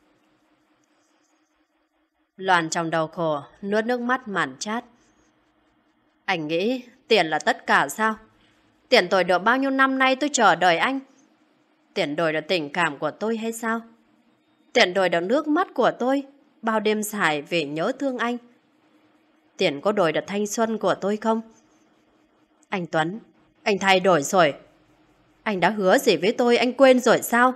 Loan trong đầu khổ, nuốt nước mắt màn chát. Anh nghĩ tiền là tất cả sao? Tiền đổi được bao nhiêu năm nay tôi chờ đợi anh? Tiền đổi được tình cảm của tôi hay sao? Tiền đổi được nước mắt của tôi bao đêm dài vì nhớ thương anh? Tiền có đổi được thanh xuân của tôi không? Anh Tuấn, anh thay đổi rồi. Anh đã hứa gì với tôi anh quên rồi sao?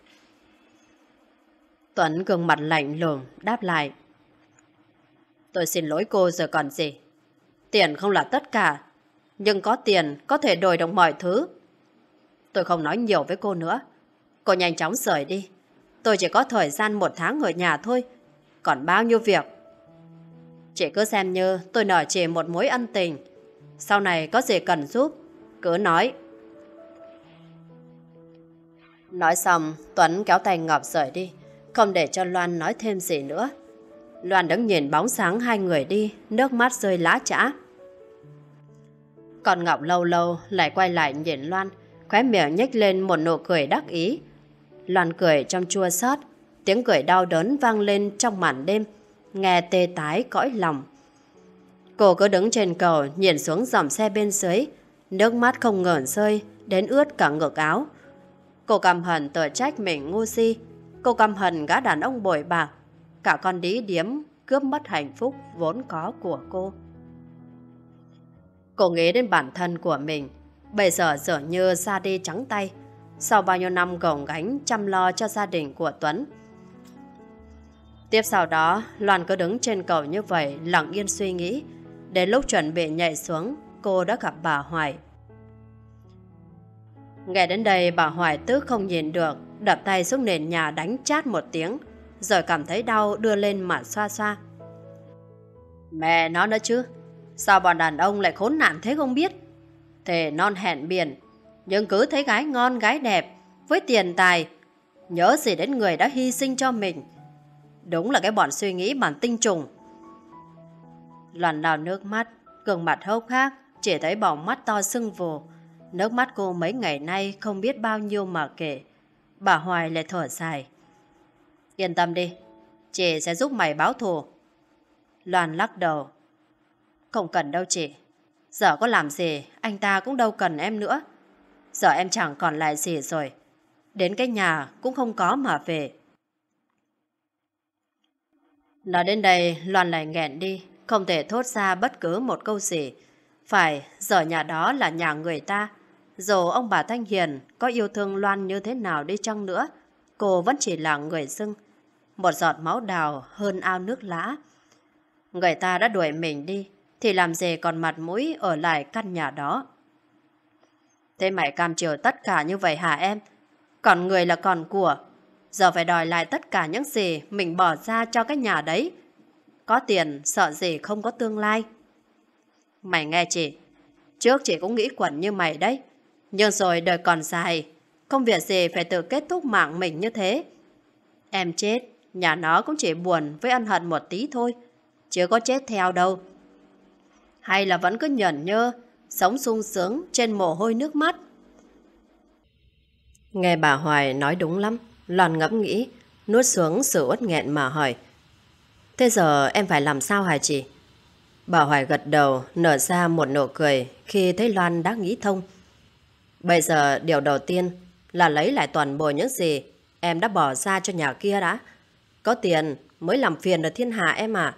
Tuấn gương mặt lạnh lùng đáp lại. Tôi xin lỗi cô rồi còn gì. Tiền không là tất cả, nhưng có tiền có thể đổi được mọi thứ. Tôi không nói nhiều với cô nữa. Cô nhanh chóng rời đi. Tôi chỉ có thời gian 1 tháng ở nhà thôi, còn bao nhiêu việc. Chị cứ xem như tôi nợ chị một mối ân tình. Sau này có gì cần giúp, cứ nói. Nói xong, Tuấn kéo tay Ngọc rời đi, không để cho Loan nói thêm gì nữa. Loan đứng nhìn bóng sáng hai người đi, nước mắt rơi lã chã. Còn Ngọc lâu lâu lại quay lại nhìn Loan, khóe miệng nhếch lên một nụ cười đắc ý. Loan cười trong chua xót, tiếng cười đau đớn vang lên trong màn đêm, nghe tê tái cõi lòng. Cô cứ đứng trên cầu nhìn xuống dòng xe bên dưới, nước mắt không ngừng rơi đến ướt cả ngực áo. Cô căm hận tự trách mình ngu si, cô căm hận gã đàn ông bội bạc, cả con đĩ điếm cướp mất hạnh phúc vốn có của cô. Cô nghĩ đến bản thân của mình, bây giờ dường như ra đi trắng tay, sau bao nhiêu năm gồng gánh chăm lo cho gia đình của Tuấn. Tiếp sau đó, Loan cứ đứng trên cầu như vậy, lặng yên suy nghĩ. Đến lúc chuẩn bị nhảy xuống, cô đã gặp bà Hoài. Nghe đến đây, bà Hoài tức không nhìn được, đập tay xuống nền nhà đánh chát một tiếng, rồi cảm thấy đau đưa lên mà xoa xoa. Mẹ nó nữa chứ, sao bọn đàn ông lại khốn nạn thế không biết? Thề non hẹn biển, nhưng cứ thấy gái ngon gái đẹp, với tiền tài, nhớ gì đến người đã hy sinh cho mình. Đúng là cái bọn suy nghĩ bản tinh trùng. Loan lau nước mắt, gương mặt hốc hác, chỉ thấy bỏng mắt to sưng vù. Nước mắt cô mấy ngày nay không biết bao nhiêu mà kể. Bà Hoài lại thở dài. Yên tâm đi, chị sẽ giúp mày báo thù. Loan lắc đầu. Không cần đâu chị. Giờ có làm gì, anh ta cũng đâu cần em nữa. Giờ em chẳng còn lại gì rồi. Đến cái nhà cũng không có mà về. Nói đến đây, Loan lại nghẹn đi, không thể thốt ra bất cứ một câu gì. Phải, giờ nhà đó là nhà người ta. Dù ông bà Thanh Hiền có yêu thương Loan như thế nào đi chăng nữa, cô vẫn chỉ là người dưng. Một giọt máu đào hơn ao nước lã. Người ta đã đuổi mình đi, thì làm gì còn mặt mũi ở lại căn nhà đó. Thế mày cam chịu tất cả như vậy hả em? Còn người là còn của. Giờ phải đòi lại tất cả những gì mình bỏ ra cho cái nhà đấy. Có tiền sợ gì không có tương lai. Mày nghe chị, trước chị cũng nghĩ quẩn như mày đấy. Nhưng rồi đời còn dài, không việc gì phải tự kết thúc mạng mình như thế. Em chết, nhà nó cũng chỉ buồn với ân hận một tí thôi, chứ có chết theo đâu. Hay là vẫn cứ nhởn nhơ, sống sung sướng trên mồ hôi nước mắt. Nghe bà Hoài nói đúng lắm, Loan ngẫm nghĩ, nuốt xuống sự uất nghẹn mà hỏi. Thế giờ em phải làm sao hả chị? Bà Hoài gật đầu, nở ra một nụ cười khi thấy Loan đã nghĩ thông. Bây giờ điều đầu tiên là lấy lại toàn bộ những gì em đã bỏ ra cho nhà kia đã. Có tiền mới làm phiền ở thiên hạ em à.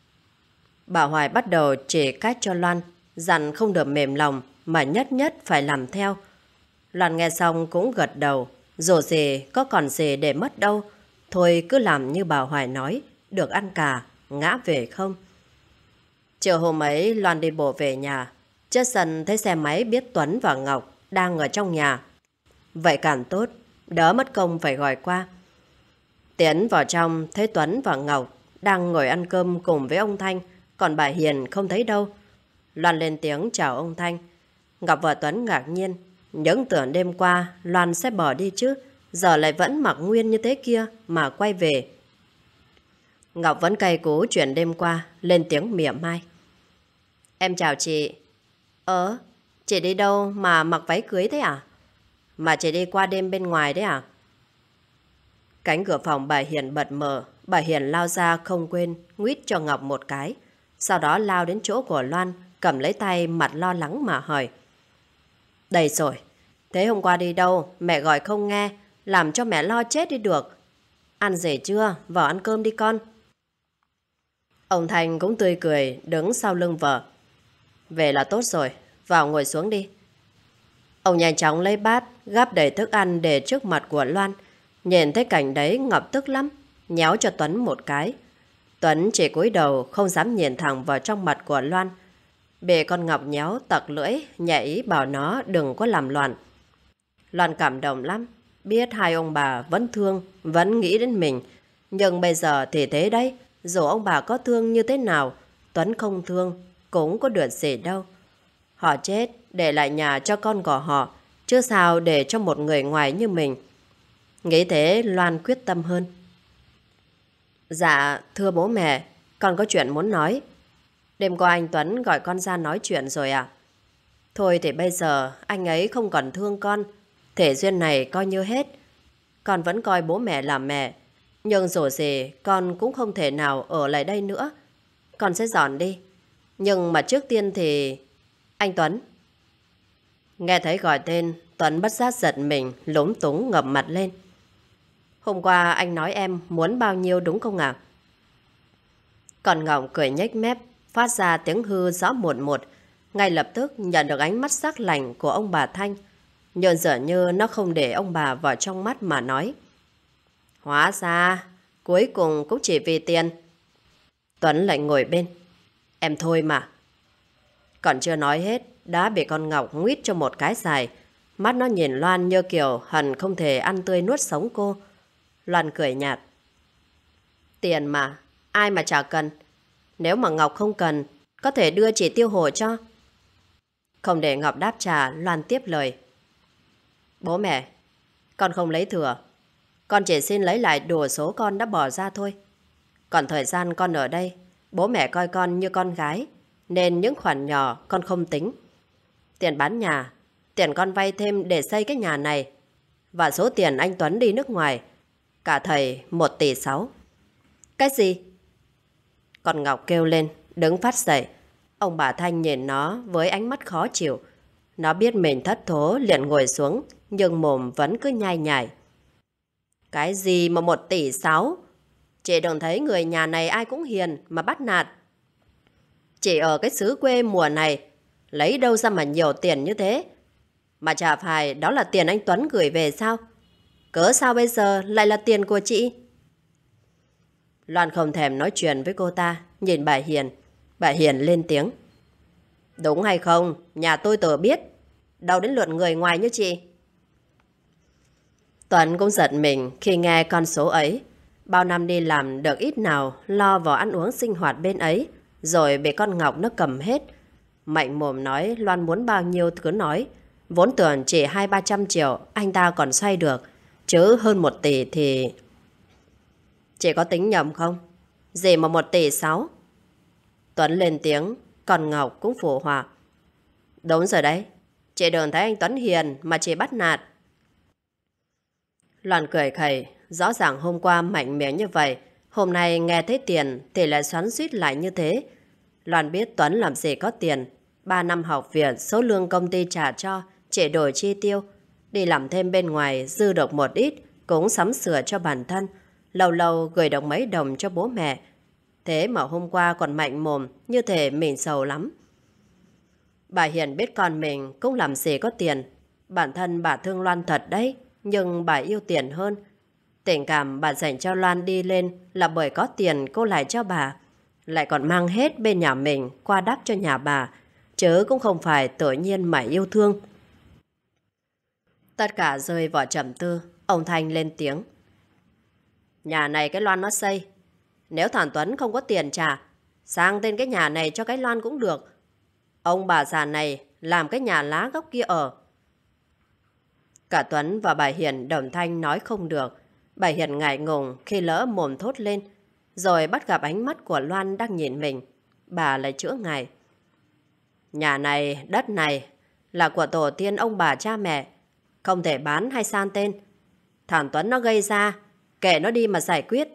Bà Hoài bắt đầu chỉ cách cho Loan, dặn không được mềm lòng mà nhất nhất phải làm theo. Loan nghe xong cũng gật đầu, dù gì có còn gì để mất đâu. Thôi cứ làm như bà Hoài nói, được ăn cả, ngã về không. Chiều hôm ấy Loan đi bộ về nhà, trước sân thấy xe máy biết Tuấn và Ngọc đang ở trong nhà. Vậy càng tốt, đỡ mất công phải gọi qua. Tiến vào trong thấy Tuấn và Ngọc đang ngồi ăn cơm cùng với ông Thanh, còn bà Hiền không thấy đâu. Loan lên tiếng chào ông Thanh. Ngọc và Tuấn ngạc nhiên, những tưởng đêm qua Loan sẽ bỏ đi chứ, giờ lại vẫn mặc nguyên như thế kia mà quay về. Ngọc vẫn cay cú chuyện đêm qua, lên tiếng mỉa mai. Em chào chị. Chị đi đâu mà mặc váy cưới thế à? Mà chị đi qua đêm bên ngoài đấy à? Cánh cửa phòng bà Hiền bật mở, bà Hiền lao ra không quên nguyết cho Ngọc một cái. Sau đó lao đến chỗ của Loan, cầm lấy tay mặt lo lắng mà hỏi. Đây rồi, thế hôm qua đi đâu, mẹ gọi không nghe, làm cho mẹ lo chết đi được. Ăn gì chưa? Vào ăn cơm đi con. Ông Thanh cũng tươi cười, đứng sau lưng vợ. Về là tốt rồi, vào ngồi xuống đi. Ông nhanh chóng lấy bát, gắp đầy thức ăn để trước mặt của Loan. Nhìn thấy cảnh đấy Ngọc tức lắm, nhéo cho Tuấn một cái. Tuấn chỉ cúi đầu không dám nhìn thẳng vào trong mặt của Loan. Bị con Ngọc nhéo tặc lưỡi, nhẹ ý bảo nó đừng có làm loạn. Loan cảm động lắm, biết hai ông bà vẫn thương, vẫn nghĩ đến mình. Nhưng bây giờ thì thế đấy, dù ông bà có thương như thế nào, Tuấn không thương, cũng có được gì đâu. Họ chết, để lại nhà cho con của họ, chứ sao để cho một người ngoài như mình. Nghĩ thế Loan quyết tâm hơn. Dạ, thưa bố mẹ, con có chuyện muốn nói. Đêm qua anh Tuấn gọi con ra nói chuyện rồi à? Thôi thì bây giờ anh ấy không còn thương con, thể duyên này coi như hết. Con vẫn coi bố mẹ là mẹ, nhưng dù gì con cũng không thể nào ở lại đây nữa. Con sẽ dọn đi. Nhưng mà trước tiên thì... Anh Tuấn. Nghe thấy gọi tên, Tuấn bất giác giật mình, lúng túng ngập mặt lên. Hôm qua anh nói em muốn bao nhiêu đúng không ạ? Còn Ngọc cười nhếch mép, phát ra tiếng hư rõ muộn một. Ngay lập tức nhận được ánh mắt sắc lạnh của ông bà Thanh. Nhưng dường như nó không để ông bà vào trong mắt mà nói. Hóa ra, cuối cùng cũng chỉ vì tiền. Tuấn lại ngồi bên. Em thôi mà. Còn chưa nói hết, đã bị con Ngọc nguyết cho một cái dài. Mắt nó nhìn Loan như kiểu hận không thể ăn tươi nuốt sống cô. Loan cười nhạt. Tiền mà, ai mà chả cần. Nếu mà Ngọc không cần, có thể đưa chị tiêu hổ cho. Không để Ngọc đáp trả, Loan tiếp lời. Bố mẹ, con không lấy thừa. Con chỉ xin lấy lại đủ số con đã bỏ ra thôi. Còn thời gian con ở đây, bố mẹ coi con như con gái, nên những khoản nhỏ con không tính. Tiền bán nhà, tiền con vay thêm để xây cái nhà này, và số tiền anh Tuấn đi nước ngoài, cả thầy 1,6 tỷ. Cái gì? Con Ngọc kêu lên, đứng phát dậy. Ông bà Thanh nhìn nó với ánh mắt khó chịu. Nó biết mình thất thố liền ngồi xuống, nhưng mồm vẫn cứ nhai nhải. Cái gì mà 1,6 tỷ? Chị đừng thấy người nhà này ai cũng hiền mà bắt nạt. Chị ở cái xứ quê mùa này, lấy đâu ra mà nhiều tiền như thế? Mà chả phải đó là tiền anh Tuấn gửi về sao? Cớ sao bây giờ lại là tiền của chị? Loan không thèm nói chuyện với cô ta, nhìn bà Hiền. Bà Hiền lên tiếng. Đúng hay không, nhà tôi tự biết. Đâu đến lượt người ngoài như chị. Tuấn cũng giật mình khi nghe con số ấy. Bao năm đi làm được ít nào, lo vào ăn uống sinh hoạt bên ấy, rồi bị con Ngọc nó cầm hết. Mạnh mồm nói Loan muốn bao nhiêu cứ nói. Vốn tưởng chỉ 200-300 triệu anh ta còn xoay được, chứ hơn 1 tỷ thì... Chị có tính nhầm không? Gì mà 1,6 tỷ? Tuấn lên tiếng, còn Ngọc cũng phụ họa. Đúng rồi đấy. Chị đừng thấy anh Tuấn hiền mà chị bắt nạt. Loan cười khẩy. Rõ ràng hôm qua mạnh miệng như vậy, hôm nay nghe thấy tiền thì lại xoắn xuýt lại như thế. Loan biết Tuấn làm gì có tiền. 3 năm học viện, số lương công ty trả cho, chỉ đổi chi tiêu. Đi làm thêm bên ngoài, dư được một ít, cũng sắm sửa cho bản thân. Lâu lâu gửi được mấy đồng cho bố mẹ. Thế mà hôm qua còn mạnh mồm, như thể mình giàu lắm. Bà Hiền biết con mình cũng làm gì có tiền. Bản thân bà thương Loan thật đấy, nhưng bà yêu tiền hơn. Tình cảm bà dành cho Loan đi lên là bởi có tiền cô lại cho bà. Lại còn mang hết bên nhà mình qua đắp cho nhà bà, chứ cũng không phải tự nhiên mà yêu thương. Tất cả rơi vào trầm tư. Ông Thanh lên tiếng. Nhà này cái Loan nó xây. Nếu thằng Tuấn không có tiền trả, sang tên cái nhà này cho cái Loan cũng được. Ông bà già này làm cái nhà lá góc kia ở. Cả Tuấn và bà Hiền đồng thanh nói không được. Bà Hiền ngại ngùng khi lỡ mồm thốt lên, rồi bắt gặp ánh mắt của Loan đang nhìn mình. Bà lại chữa ngại. Nhà này, đất này là của tổ tiên ông bà cha mẹ, không thể bán hay san tên. Thằng Tuấn nó gây ra, kệ nó đi mà giải quyết.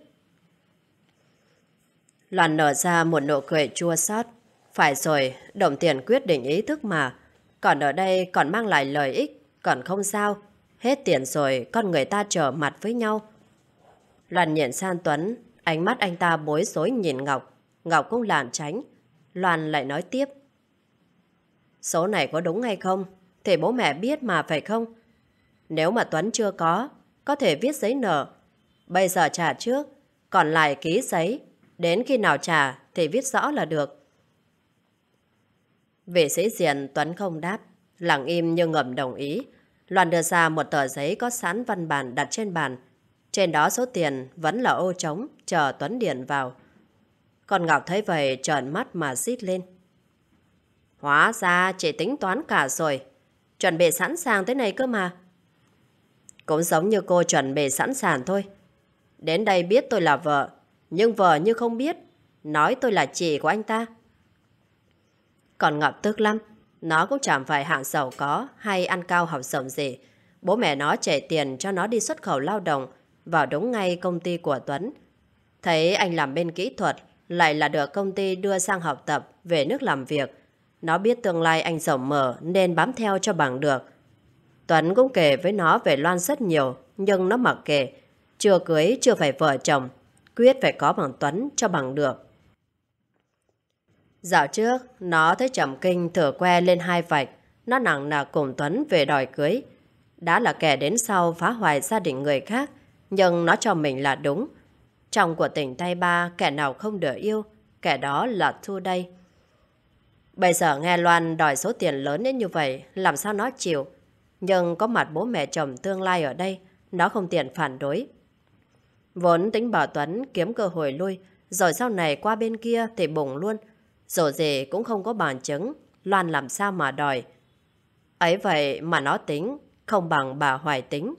Loan nở ra một nụ cười chua xót. Phải rồi, đồng tiền quyết định ý thức mà. Còn ở đây còn mang lại lợi ích, còn không sao. Hết tiền rồi, con người ta trở mặt với nhau. Loan nhìn sang Tuấn, ánh mắt anh ta bối rối nhìn Ngọc. Ngọc cũng lảng tránh. Loan lại nói tiếp. Số này có đúng hay không thì bố mẹ biết mà phải không? Nếu mà Tuấn chưa có thể viết giấy nợ. Bây giờ trả trước, còn lại ký giấy. Đến khi nào trả thì viết rõ là được. Vị sĩ diện Tuấn không đáp, lặng im nhưng ngầm đồng ý. Loan đưa ra một tờ giấy có sẵn văn bản đặt trên bàn. Trên đó số tiền vẫn là ô trống, chờ Tuấn điền vào. Con Ngọc thấy vậy trợn mắt mà rít lên. Hóa ra chị tính toán cả rồi. Chuẩn bị sẵn sàng thế này cơ mà. Cũng giống như cô chuẩn bị sẵn sàng thôi. Đến đây biết tôi là vợ, nhưng vợ như không biết, nói tôi là chị của anh ta. Còn Ngọc tức lắm. Nó cũng chẳng phải hạng giàu có hay ăn cao học rộng gì. Bố mẹ nó trả tiền cho nó đi xuất khẩu lao động vào đúng ngay công ty của Tuấn. Thấy anh làm bên kỹ thuật, lại là được công ty đưa sang học tập, về nước làm việc. Nó biết tương lai anh rộng mở nên bám theo cho bằng được. Tuấn cũng kể với nó về Loan rất nhiều, nhưng nó mặc kệ. Chưa cưới, chưa phải vợ chồng, quyết phải có bằng Tuấn cho bằng được. Dạo trước, nó thấy Trầm Kinh thử que lên 2 vạch. Nó nặng nặc cùng Tuấn về đòi cưới. Đã là kẻ đến sau phá hoại gia đình người khác, nhưng nó cho mình là đúng. Trong cuộc tình tay ba, kẻ nào không được yêu, kẻ đó là Thu đây. Bây giờ nghe Loan đòi số tiền lớn đến như vậy, làm sao nó chịu? Nhưng có mặt bố mẹ chồng tương lai ở đây, nó không tiện phản đối. Vốn tính bảo Tuấn kiếm cơ hội lui, rồi sau này qua bên kia thì bùng luôn. Dù gì cũng không có bằng chứng, Loan làm sao mà đòi. Ấy vậy mà nó tính, không bằng bà Hoài tính.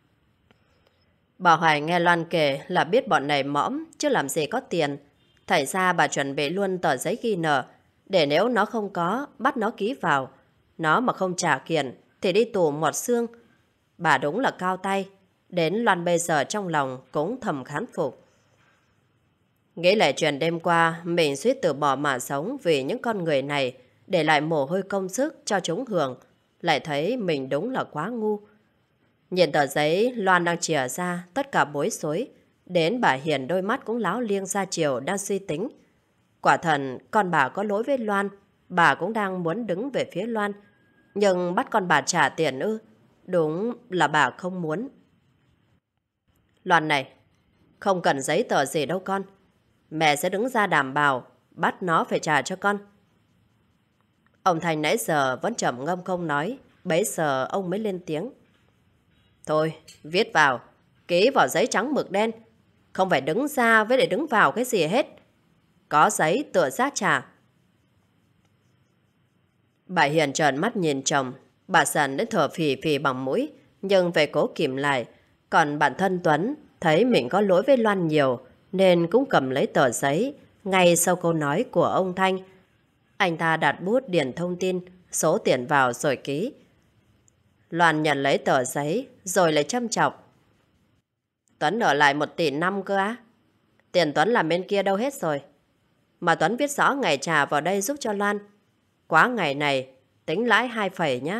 Bà Hoài nghe Loan kể là biết bọn này mõm, chứ làm gì có tiền. Thành ra bà chuẩn bị luôn tờ giấy ghi nợ, để nếu nó không có, bắt nó ký vào. Nó mà không trả kiện, thì đi tù một xương. Bà đúng là cao tay. Đến Loan bây giờ trong lòng cũng thầm khán phục. Nghĩ lại chuyện đêm qua, mình suýt từ bỏ mà sống vì những con người này, để lại mồ hôi công sức cho chúng hưởng. Lại thấy mình đúng là quá ngu. Nhìn tờ giấy, Loan đang chìa ra, tất cả bối rối. Đến bà Hiền đôi mắt cũng láo liêng ra chiều đang suy tính. Quả thần, con bà có lỗi với Loan, bà cũng đang muốn đứng về phía Loan. Nhưng bắt con bà trả tiền ư? Đúng là bà không muốn. Loan này, không cần giấy tờ gì đâu con. Mẹ sẽ đứng ra đảm bảo, bắt nó phải trả cho con. Ông Thành nãy giờ vẫn trầm ngâm không nói, bấy giờ ông mới lên tiếng. Thôi, viết vào, ký vào giấy trắng mực đen. Không phải đứng ra với để đứng vào cái gì hết. Có giấy tự giác trả. Bà Hiền trợn mắt nhìn chồng. Bà Sần đến thở phì phì bằng mũi, nhưng về cố kìm lại. Còn bản thân Tuấn thấy mình có lỗi với Loan nhiều, nên cũng cầm lấy tờ giấy ngay sau câu nói của ông Thanh. Anh ta đặt bút điền thông tin, số tiền vào rồi ký. Loan nhận lấy tờ giấy rồi lại châm chọc. Tuấn ở lại 1,5 tỷ cơ á? Tiền Tuấn làm bên kia đâu hết rồi? Mà Tuấn viết rõ ngày trả vào đây giúp cho Loan. Quá ngày này, tính lãi 2 phẩy nhá.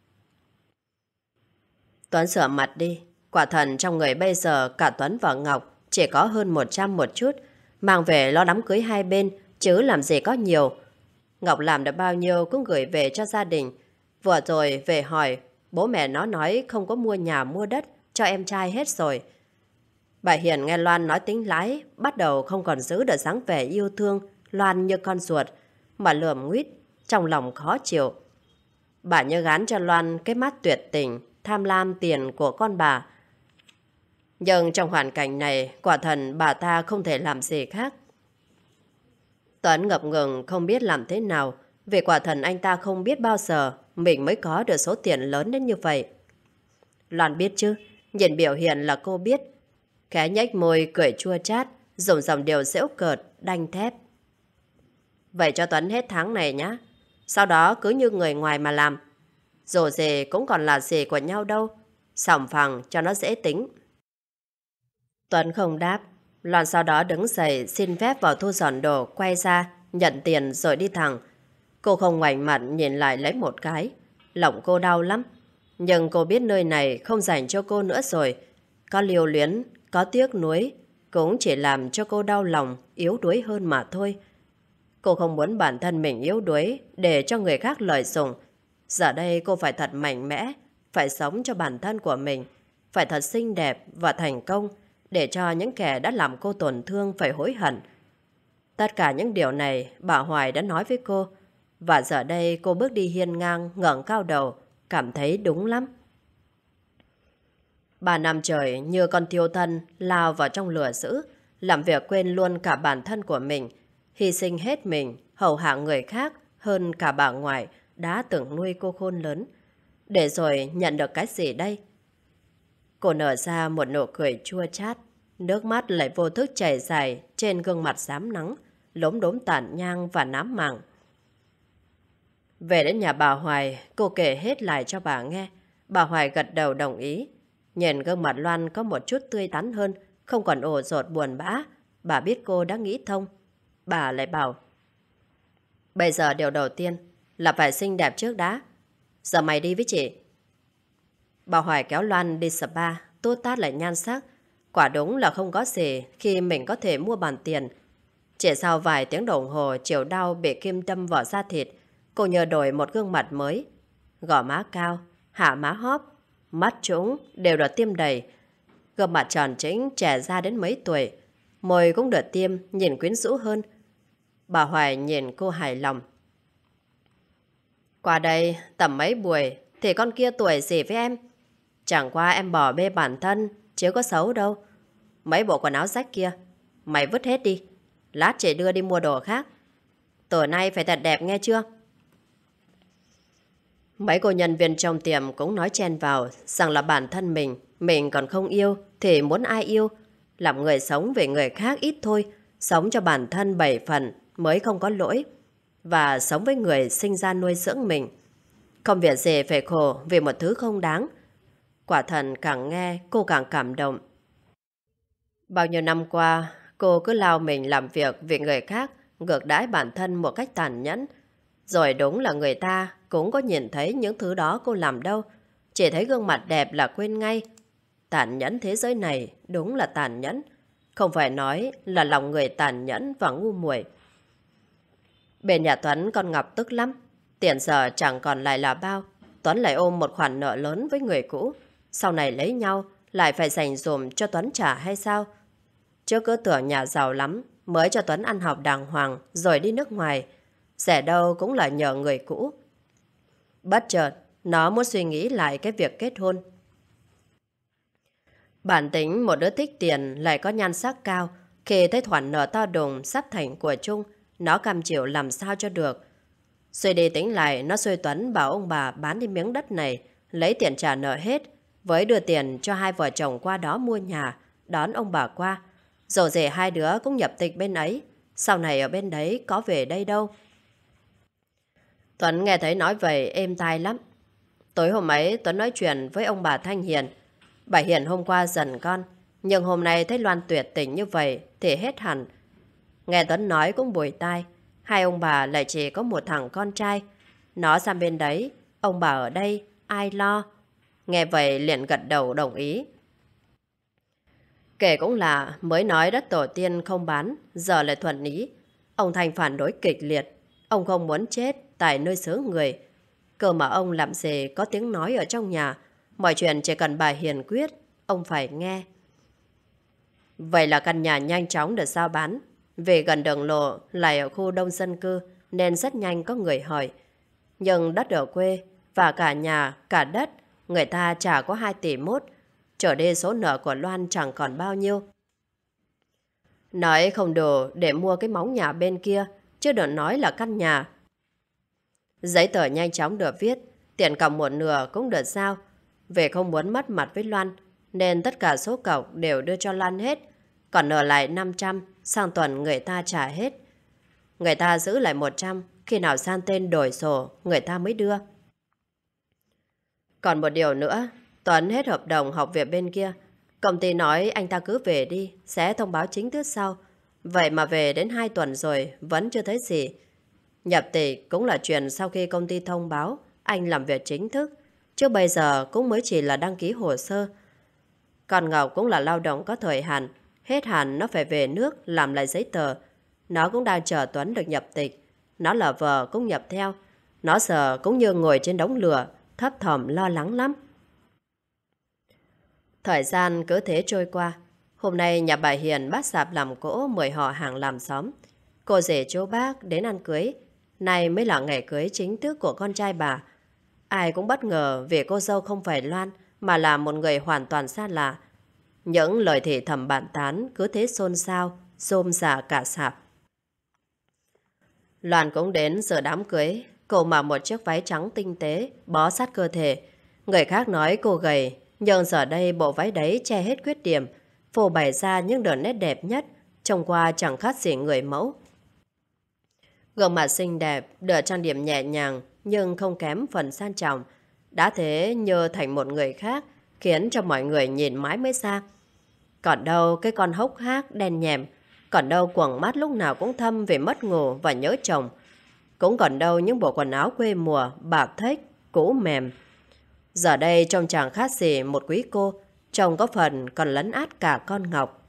Tuấn sửa mặt đi. Quả thần trong người bây giờ cả Tuấn và Ngọc chỉ có hơn 100 một chút. Mang về lo đám cưới hai bên, chứ làm gì có nhiều. Ngọc làm được bao nhiêu cũng gửi về cho gia đình. Vừa rồi về hỏi, bố mẹ nó nói không có mua nhà mua đất cho em trai hết rồi. Bà Hiền nghe Loan nói tính lãi, bắt đầu không còn giữ được dáng vẻ yêu thương Loan như con ruột, mà lườm nguýt, trong lòng khó chịu. Bà như gán cho Loan cái mắt tuyệt tình, tham lam tiền của con bà. Nhưng trong hoàn cảnh này, quả thần bà ta không thể làm gì khác. Tuấn ngập ngừng không biết làm thế nào, vì quả thần anh ta không biết bao giờ mình mới có được số tiền lớn đến như vậy. Loan biết chứ, nhìn biểu hiện là cô biết. Khẽ nhếch môi cười chua chát, dùng dòng điều giễu cợt, đanh thép. Vậy cho Tuấn hết tháng này nhá. Sau đó cứ như người ngoài mà làm. Dù gì cũng còn là gì của nhau đâu. Sòng phẳng cho nó dễ tính. Tuấn không đáp. Loan sau đó đứng dậy xin phép vào thu dọn đồ, quay ra, nhận tiền rồi đi thẳng. Cô không ngoảnh mặt nhìn lại lấy một cái. Lòng cô đau lắm. Nhưng cô biết nơi này không dành cho cô nữa rồi. Có lưu luyến, có tiếc nuối, cũng chỉ làm cho cô đau lòng, yếu đuối hơn mà thôi. Cô không muốn bản thân mình yếu đuối để cho người khác lợi dụng. Giờ đây cô phải thật mạnh mẽ, phải sống cho bản thân của mình, phải thật xinh đẹp và thành công để cho những kẻ đã làm cô tổn thương phải hối hận. Tất cả những điều này bà Hoài đã nói với cô, và giờ đây cô bước đi hiên ngang, ngẩng cao đầu, cảm thấy đúng lắm. 3 năm trời như con thiêu thân lao vào trong lửa dữ, làm việc quên luôn cả bản thân của mình, hy sinh hết mình, hầu hạ người khác hơn cả bà ngoại đã từng nuôi cô khôn lớn. Để rồi nhận được cái gì đây? Cô nở ra một nụ cười chua chát, nước mắt lại vô thức chảy dài trên gương mặt rám nắng, lốm đốm tàn nhang và nám màng. Về đến nhà bà Hoài, cô kể hết lại cho bà nghe. Bà Hoài gật đầu đồng ý. Nhìn gương mặt Loan có một chút tươi tắn hơn, không còn ồ dột buồn bã. Bà biết cô đã nghĩ thông. Bà lại bảo, bây giờ điều đầu tiên là phải xinh đẹp trước đã. Giờ mày đi với chị. Bà Hoài kéo Loan đi spa, tốt tát lại nhan sắc. Quả đúng là không có gì khi mình có thể mua bằng tiền. Chỉ sau vài tiếng đồng hồ chiều đau bị kim đâm vào da thịt, cô nhờ đổi một gương mặt mới. Gò má cao, hạ má hóp, mắt trũng đều được tiêm đầy. Gương mặt tròn trĩnh trẻ ra đến mấy tuổi, môi cũng được tiêm, nhìn quyến rũ hơn. Bà Hoài nhìn cô hài lòng. Qua đây tầm mấy buổi thì con kia tuổi gì với em? Chẳng qua em bỏ bê bản thân, chứ có xấu đâu. Mấy bộ quần áo rách kia mày vứt hết đi, lát chị đưa đi mua đồ khác. Tối nay phải thật đẹp nghe chưa? Mấy cô nhân viên trong tiệm cũng nói chen vào rằng là bản thân mình còn không yêu thì muốn ai yêu. Làm người sống về người khác ít thôi, sống cho bản thân 7 phần mới không có lỗi. Và sống với người sinh ra nuôi dưỡng mình. Không việc gì phải khổ vì một thứ không đáng. Quả thần càng nghe cô càng cảm động. Bao nhiêu năm qua cô cứ lao mình làm việc vì người khác, ngược đãi bản thân một cách tàn nhẫn. Rồi đúng là người ta cũng có nhìn thấy những thứ đó cô làm đâu. Chỉ thấy gương mặt đẹp là quên ngay. Tàn nhẫn thế giới này đúng là tàn nhẫn. Không phải nói là lòng người tàn nhẫn và ngu muội. Bên nhà Tuấn con Ngọc tức lắm. Tiền giờ chẳng còn lại là bao. Tuấn lại ôm một khoản nợ lớn với người cũ. Sau này lấy nhau lại phải dành dùm cho Tuấn trả hay sao? Trước cứ tưởng nhà giàu lắm mới cho Tuấn ăn học đàng hoàng rồi đi nước ngoài. Rẻ đâu cũng là nhờ người cũ. Bất chợt nó muốn suy nghĩ lại cái việc kết hôn. Bản tính một đứa thích tiền lại có nhan sắc cao. Khi thấy khoản nợ to đùng sắp thành của chung, nó cam chịu làm sao cho được. Suy đi tính lại, nó xuôi Tuấn bảo ông bà bán đi miếng đất này, lấy tiền trả nợ hết, với đưa tiền cho hai vợ chồng qua đó mua nhà, đón ông bà qua. Dù gì hai đứa cũng nhập tịch bên ấy, sau này ở bên đấy có về đây đâu. Tuấn nghe thấy nói vậy êm tai lắm. Tối hôm ấy Tuấn nói chuyện với ông bà Thanh Hiền. Bà Hiền hôm qua giận con, nhưng hôm nay thấy Loan tuyệt tình như vậy thì hết hẳn. Nghe Tuấn nói cũng bùi tai, hai ông bà lại chỉ có một thằng con trai. Nó sang bên đấy, ông bà ở đây, ai lo? Nghe vậy liền gật đầu đồng ý. Kể cũng là mới nói đất tổ tiên không bán, giờ lại thuận ý. Ông Thanh phản đối kịch liệt. Ông không muốn chết tại nơi xứ người. Cơ mà ông làm gì có tiếng nói ở trong nhà. Mọi chuyện chỉ cần bà Hiền quyết, ông phải nghe. Vậy là căn nhà nhanh chóng được giao bán. Vì gần đường lộ lại ở khu đông dân cư nên rất nhanh có người hỏi. Nhưng đất ở quê và cả nhà, cả đất người ta trả có 2 tỷ mốt. Trở đi số nợ của Loan chẳng còn bao nhiêu. Nói không đủ để mua cái móng nhà bên kia, chứ đừng nói là căn nhà. Giấy tờ nhanh chóng được viết, tiền cọc một nửa cũng được giao. Về không muốn mất mặt với Loan, nên tất cả số cọc đều đưa cho Loan hết. Còn nợ lại 500, sang tuần người ta trả hết. Người ta giữ lại 100, khi nào sang tên đổi sổ, người ta mới đưa. Còn một điều nữa, Tuấn hết hợp đồng học việc bên kia. Công ty nói anh ta cứ về đi, sẽ thông báo chính thức sau. Vậy mà về đến 2 tuần rồi, vẫn chưa thấy gì. Nhập tịch cũng là chuyện sau khi công ty thông báo anh làm việc chính thức. Chứ bây giờ cũng mới chỉ là đăng ký hồ sơ. Còn Ngọc cũng là lao động có thời hạn. Hết hạn nó phải về nước làm lại giấy tờ. Nó cũng đang chờ Tuấn được nhập tịch. Nó là vợ cũng nhập theo. Nó giờ cũng như ngồi trên đống lửa, thấp thỏm lo lắng lắm. Thời gian cứ thế trôi qua. Hôm nay nhà bà Hiền bắt sạp làm cỗ mời họ hàng làm xóm. Cô rể chú bác đến ăn cưới. Nay mới là ngày cưới chính thức của con trai bà. Ai cũng bất ngờ vì cô dâu không phải Loan mà là một người hoàn toàn xa lạ. Những lời thì thầm bàn tán cứ thế xôn xao, rôm rả cả sạp. Loan cũng đến giờ đám cưới. Cô mặc một chiếc váy trắng tinh tế, bó sát cơ thể. Người khác nói cô gầy, nhưng giờ đây bộ váy đấy che hết khuyết điểm, phô bày ra những đường nét đẹp nhất, trông qua chẳng khác gì người mẫu. Gương mặt xinh đẹp, được trang điểm nhẹ nhàng, nhưng không kém phần sang trọng. Đã thế như thành một người khác, khiến cho mọi người nhìn mãi mới xa. Còn đâu cái con hốc hác đen nhèm, còn đâu quầng mắt lúc nào cũng thâm vì mất ngủ và nhớ chồng. Cũng còn đâu những bộ quần áo quê mùa, bạc thếch, cũ mềm. Giờ đây trông chẳng khác gì một quý cô, trông có phần còn lấn át cả con Ngọc.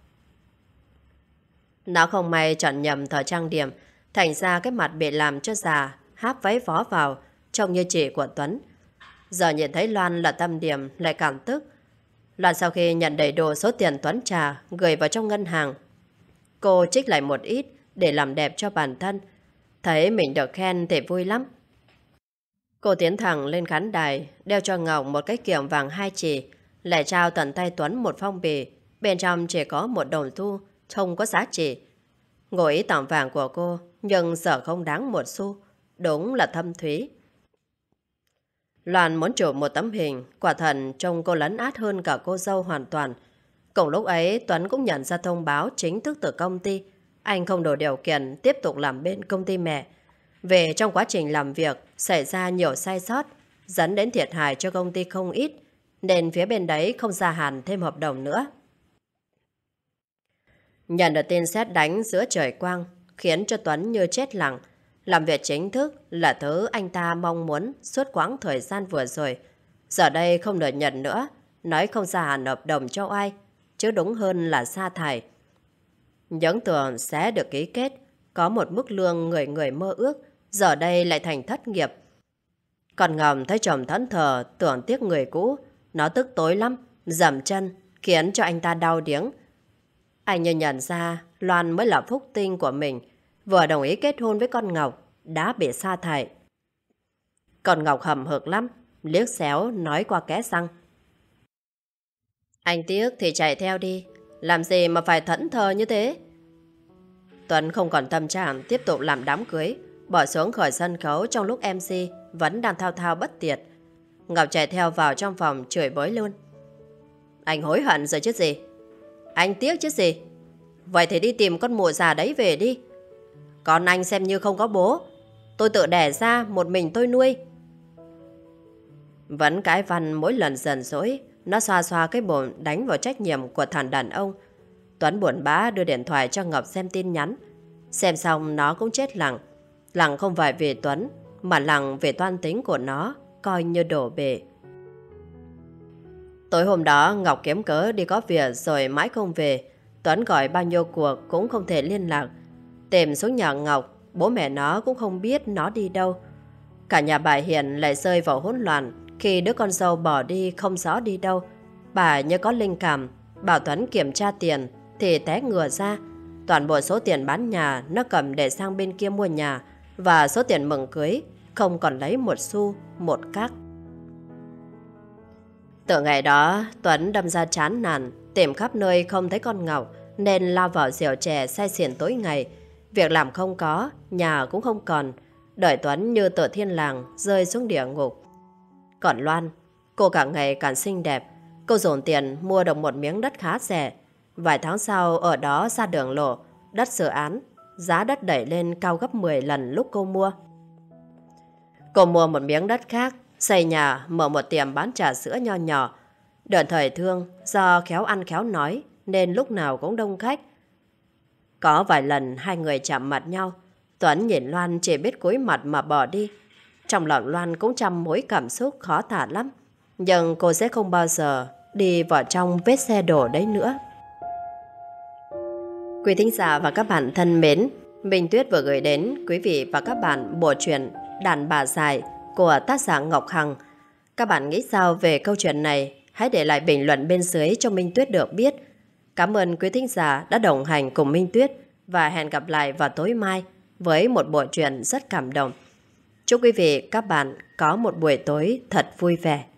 Nó không may chọn nhầm thời trang điểm, thành ra cái mặt bị làm cho già, háp váy vó vào, trông như chị của Tuấn. Giờ nhìn thấy Loan là tâm điểm, lại cảm tức. Loan sau khi nhận đầy đủ số tiền Tuấn trả, gửi vào trong ngân hàng. Cô trích lại một ít để làm đẹp cho bản thân. Thấy mình được khen thì vui lắm. Cô tiến thẳng lên khán đài, đeo cho Ngọc một cái kiềng vàng 2 chỉ, lại trao tận tay Tuấn một phong bì. Bên trong chỉ có một đồng xu, không có giá trị. Ngụ ý tặng vàng của cô, nhưng giờ không đáng một xu. Đúng là thâm thúy. Loan muốn chụp một tấm hình, quả thần trông cô lấn át hơn cả cô dâu hoàn toàn. Cùng lúc ấy, Tuấn cũng nhận ra thông báo chính thức từ công ty. Anh không đủ điều kiện tiếp tục làm bên công ty mẹ. Về trong quá trình làm việc, xảy ra nhiều sai sót, dẫn đến thiệt hại cho công ty không ít, nên phía bên đấy không gia hạn thêm hợp đồng nữa. Nhận được tin sét đánh giữa trời quang, khiến cho Tuấn như chết lặng. Làm việc chính thức là thứ anh ta mong muốn suốt quãng thời gian vừa rồi. Giờ đây không được nhận nữa, nói không gia hạn hợp đồng cho ai, chứ đúng hơn là sa thải. Những tưởng sẽ được ký kết, có một mức lương người người mơ ước, giờ đây lại thành thất nghiệp. Còn Ngầm thấy chồng thẫn thờ, tưởng tiếc người cũ, nó tức tối lắm, dậm chân, khiến cho anh ta đau điếng. Anh như nhận ra Loan mới là phúc tinh của mình, vừa đồng ý kết hôn với con Ngọc, đã bị sa thải. Con Ngọc hầm hực lắm, liếc xéo nói qua kẽ răng. Anh tiếc thì chạy theo đi, làm gì mà phải thẫn thờ như thế? Tuấn không còn tâm trạng tiếp tục làm đám cưới, bỏ xuống khỏi sân khấu trong lúc MC vẫn đang thao thao bất tiệt. Ngọc chạy theo vào trong phòng chửi bới luôn. Anh hối hận rồi chứ gì? Anh tiếc chứ gì? Vậy thì đi tìm con mụ già đấy về đi. Con anh xem như không có bố. Tôi tự đẻ ra, một mình tôi nuôi. Vẫn cãi Văn mỗi lần giận dỗi, nó xoa xoa cái bồn đánh vào trách nhiệm của thằng đàn ông. Tuấn buồn bã đưa điện thoại cho Ngọc xem tin nhắn. Xem xong nó cũng chết lặng. Lặng không phải vì Tuấn, mà lặng về toan tính của nó, coi như đổ bể. Tối hôm đó Ngọc kiếm cớ đi có việc rồi mãi không về. Tuấn gọi bao nhiêu cuộc cũng không thể liên lạc. Tìm xuống nhà Ngọc, bố mẹ nó cũng không biết nó đi đâu. Cả nhà bà Hiền lại rơi vào hỗn loạn khi đứa con dâu bỏ đi không rõ đi đâu. Bà như có linh cảm, bảo Tuấn kiểm tra tiền thì té ngửa ra. Toàn bộ số tiền bán nhà nó cầm để sang bên kia mua nhà, và số tiền mừng cưới không còn lấy một xu, một các. Từ ngày đó, Tuấn đâm ra chán nản, tìm khắp nơi không thấy con Ngọc, nên lao vào rượu chè say xỉn tối ngày. Việc làm không có, nhà cũng không còn. Đời Tuấn như tựa thiên làng rơi xuống địa ngục. Còn Loan, cô càng ngày càng xinh đẹp. Cô dồn tiền mua được một miếng đất khá rẻ. Vài tháng sau ở đó ra đường lộ, đất dự án, giá đất đẩy lên cao gấp 10 lần lúc cô mua. Cô mua một miếng đất khác, xây nhà, mở một tiệm bán trà sữa nho nhỏ. Đợt thời thương, do khéo ăn khéo nói nên lúc nào cũng đông khách. Có vài lần hai người chạm mặt nhau, Tuấn nhìn Loan chỉ biết cúi mặt mà bỏ đi. Trong lòng Loan cũng trăm mối cảm xúc khó tả lắm, nhưng cô sẽ không bao giờ đi vào trong vết xe đổ đấy nữa. Quý thính giả và các bạn thân mến, Minh Tuyết vừa gửi đến quý vị và các bạn bộ truyện Đàn bà dài của tác giả Ngọc Hằng. Các bạn nghĩ sao về câu chuyện này? Hãy để lại bình luận bên dưới cho Minh Tuyết được biết. Cảm ơn quý thính giả đã đồng hành cùng Minh Tuyết, và hẹn gặp lại vào tối mai với một bộ truyện rất cảm động. Chúc quý vị các bạn có một buổi tối thật vui vẻ.